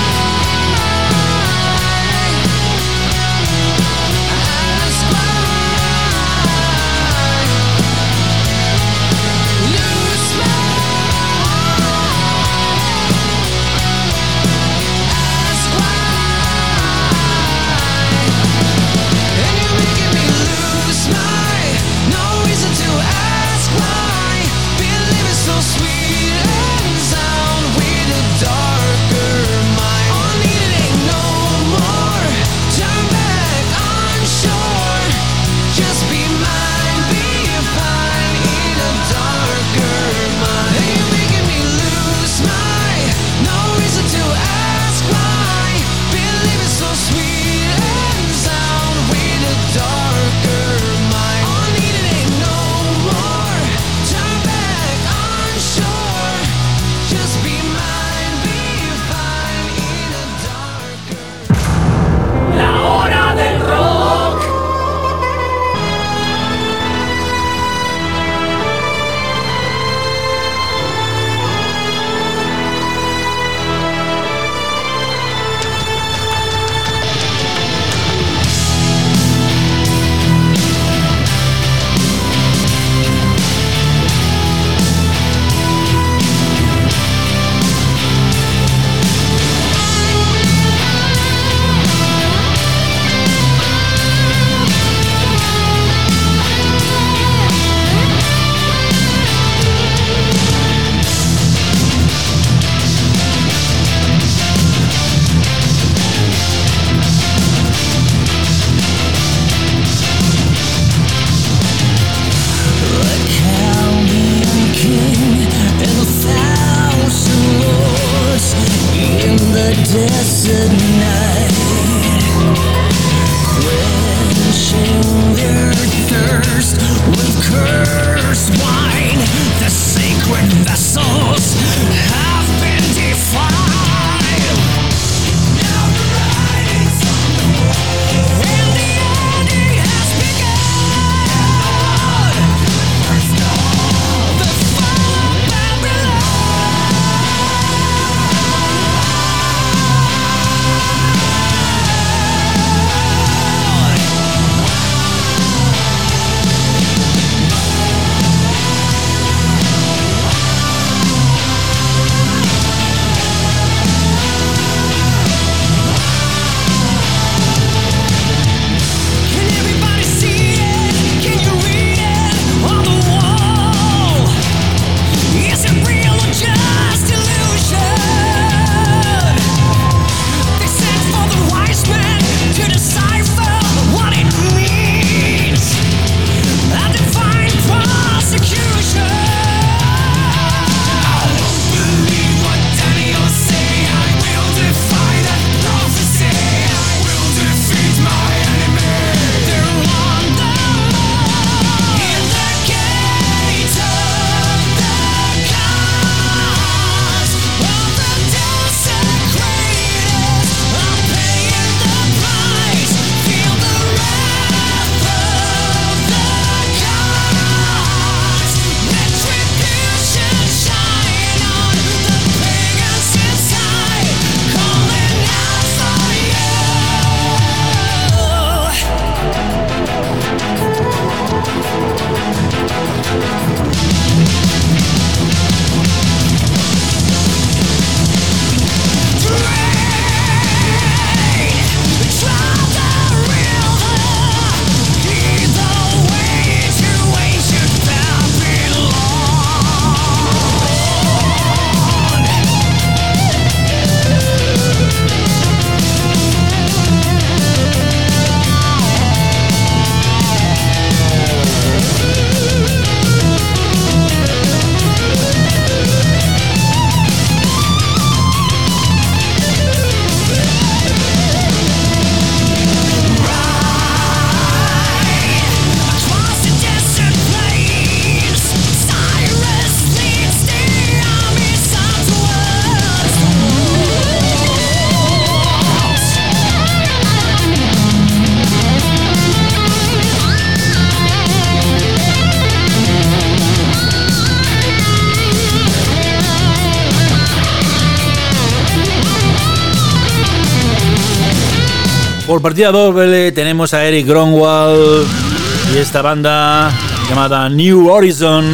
Por partida doble tenemos a Eric Grönwall y esta banda llamada New Horizon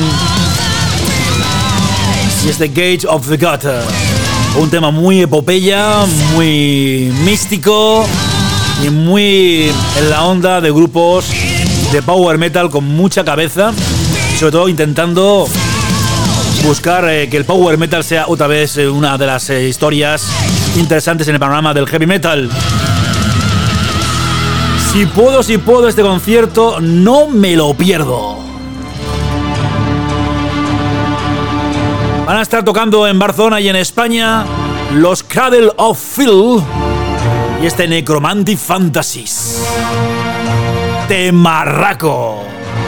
y este Gate of the Gutter. Un tema muy epopeya, muy místico y muy en la onda de grupos de power metal con mucha cabeza, sobre todo intentando buscar eh, que el power metal sea otra vez eh, una de las eh, historias interesantes en el panorama del heavy metal. Si puedo, si puedo, este concierto no me lo pierdo. Van a estar tocando en Barcelona y en España los Cradle of Filth y este Necromantic Fantasies. ¡Temarraco!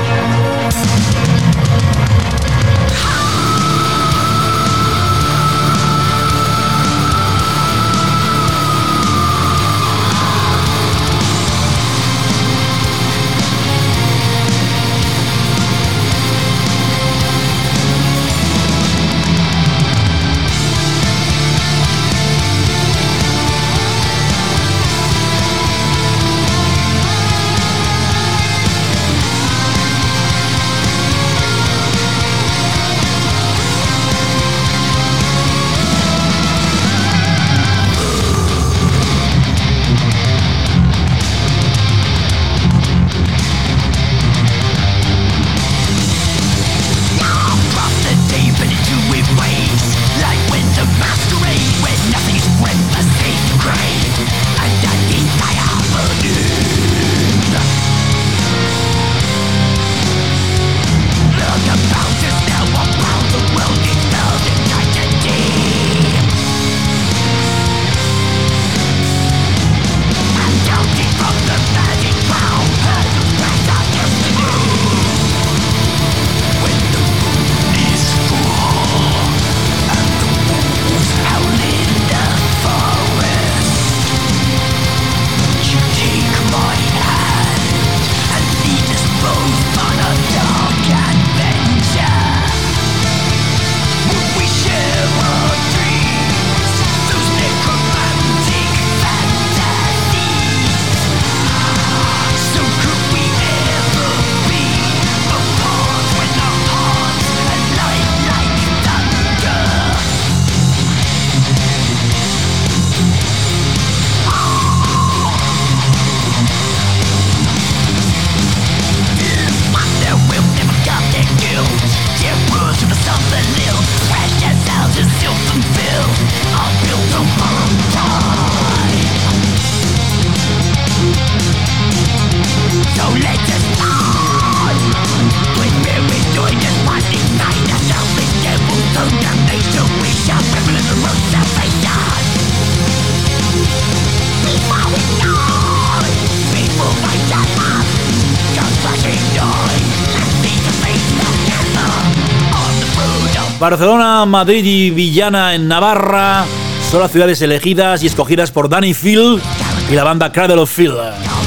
Barcelona, Madrid y Villana en Navarra son las ciudades elegidas y escogidas por Danny Field y la banda Cradle of Filth.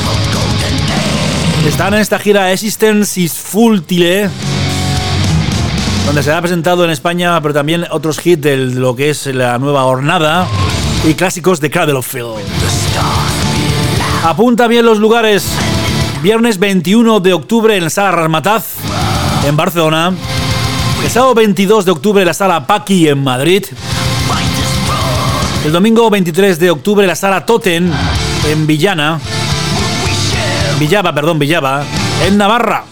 Están en esta gira Existence is Futile, donde se ha presentado en España, pero también otros hits de lo que es la nueva hornada y clásicos de Cradle of Filth. Apunta bien los lugares. Viernes veintiuno de octubre en la Sala Razzmatazz en Barcelona. El sábado veintidós de octubre en la Sala Paqui en Madrid. El domingo veintitrés de octubre en la Sala Totem en Villana. Villaba, perdón, Villaba, en Navarra.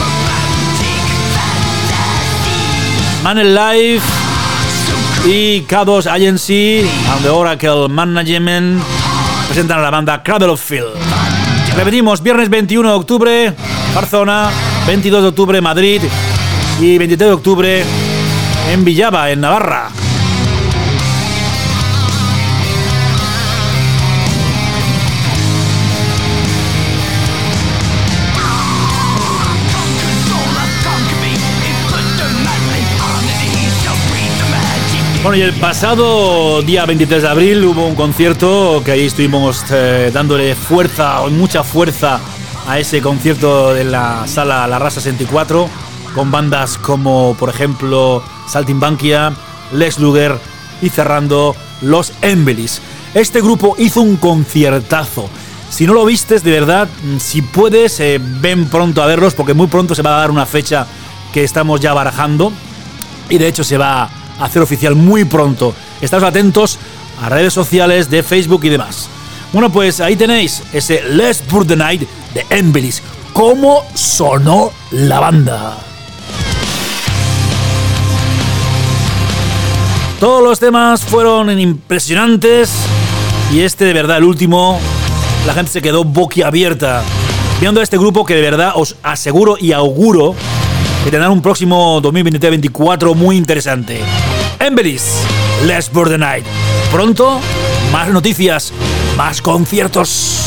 Manel Live y K dos Agency and the Oracle Management presentan a la banda Cradle of Filth. Repetimos, viernes veintiuno de octubre, Barcelona, veintidós de octubre, Madrid y veintitrés de octubre en Villaba, en Navarra. Bueno, y el pasado día veintitrés de abril hubo un concierto que ahí estuvimos eh, dándole fuerza, mucha fuerza a ese concierto en la sala La Raza sesenta y cuatro, con bandas como, por ejemplo, Saltimbanquia, Lex Luger y cerrando Los Embellish. Este grupo hizo un conciertazo. Si no lo vistes, de verdad, si puedes, eh, ven pronto a verlos, porque muy pronto se va a dar una fecha que estamos ya barajando y de hecho se va a hacer oficial muy pronto. Estaos atentos a redes sociales de Facebook y demás. Bueno, pues ahí tenéis ese Let's Burn the Night de Embellish. ¿Cómo sonó la banda? Todos los temas fueron impresionantes y este, de verdad, el último, la gente se quedó boquiabierta viendo a este grupo que de verdad os aseguro y auguro que tendrán un próximo dos mil veintitrés veinticuatro muy interesante. Embellish, Let's Burn the Night. Pronto, más noticias, más conciertos.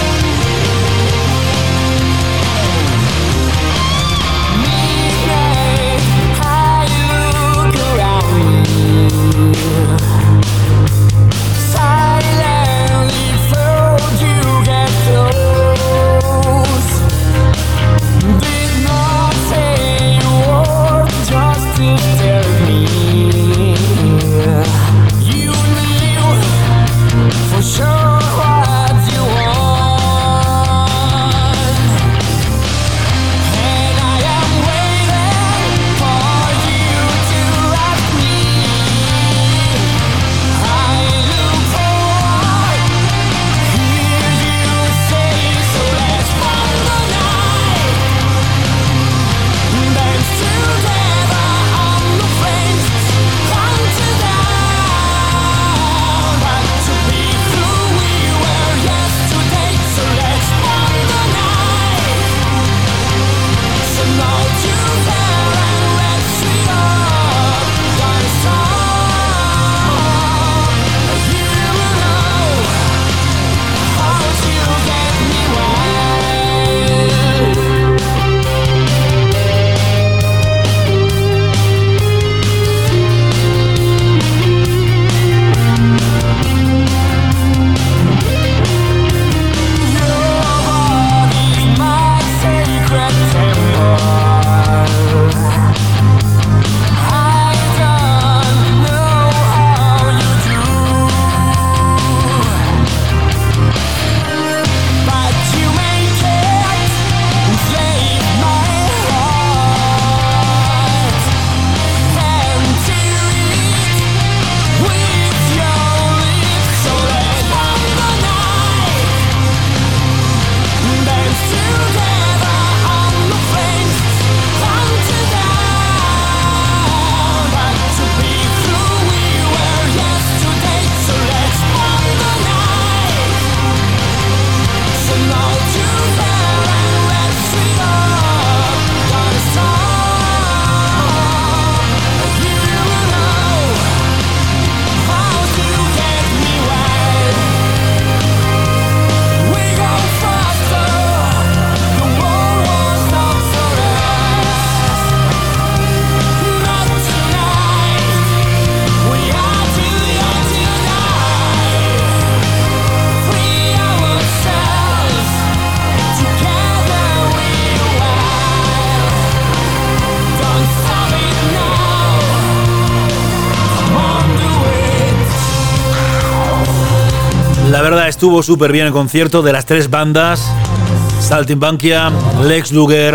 La verdad estuvo súper bien el concierto de las tres bandas, Saltimbanquia, Lex Luger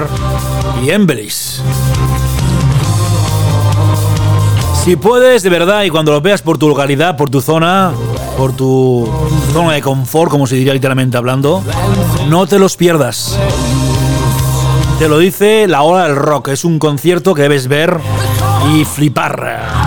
y Embellish. Si puedes, de verdad, y cuando lo veas por tu localidad, por tu zona, por tu zona de confort, como se diría literalmente hablando, no te los pierdas. Te lo dice La Hora del Rock, es un concierto que debes ver y flipar.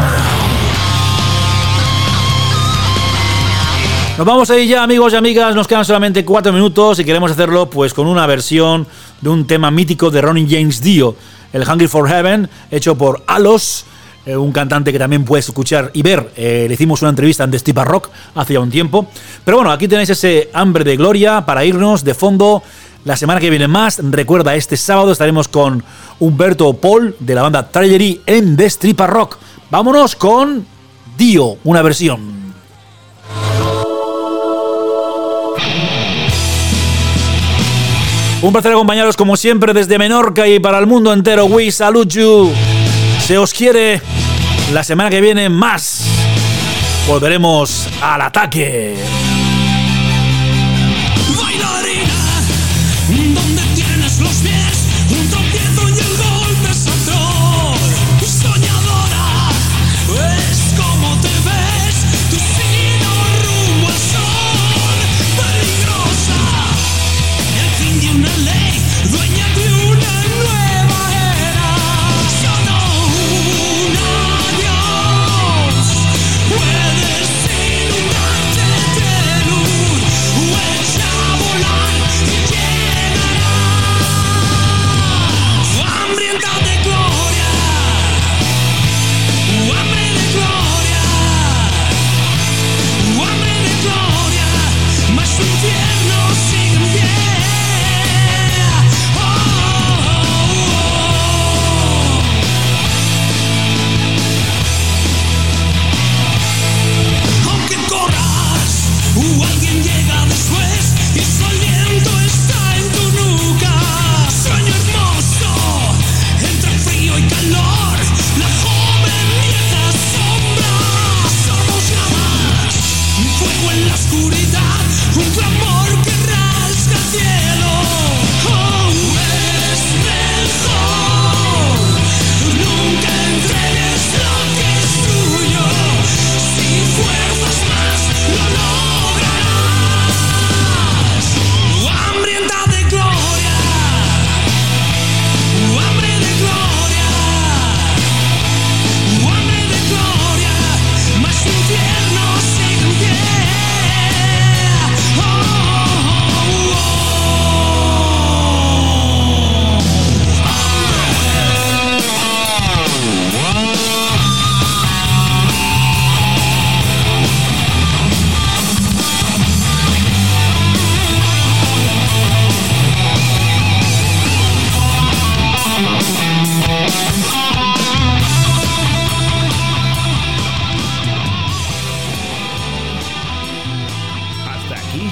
Nos vamos ahí ya, amigos y amigas, nos quedan solamente cuatro minutos y queremos hacerlo pues con una versión de un tema mítico de Ronnie James Dio, el Hungry for Heaven, hecho por Alos, eh, un cantante que también puedes escuchar y ver. Eh, le hicimos una entrevista en The Stripper Rock hace ya un tiempo. Pero bueno, aquí tenéis ese hambre de gloria para irnos de fondo. La semana que viene más, recuerda, este sábado estaremos con Humberto Paul de la banda Tragedy en The Stripper Rock. Vámonos con Dio, una versión. Un placer acompañaros como siempre desde Menorca y para el mundo entero. We salute you. Se os quiere. La semana que viene más. Volveremos al ataque. Baila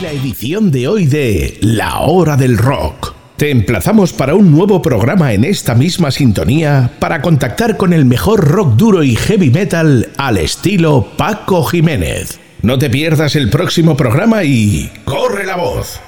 la edición de hoy de La Hora del Rock. Te emplazamos para un nuevo programa en esta misma sintonía para contactar con el mejor rock duro y heavy metal al estilo Paco Jiménez. No te pierdas el próximo programa y ¡corre la voz!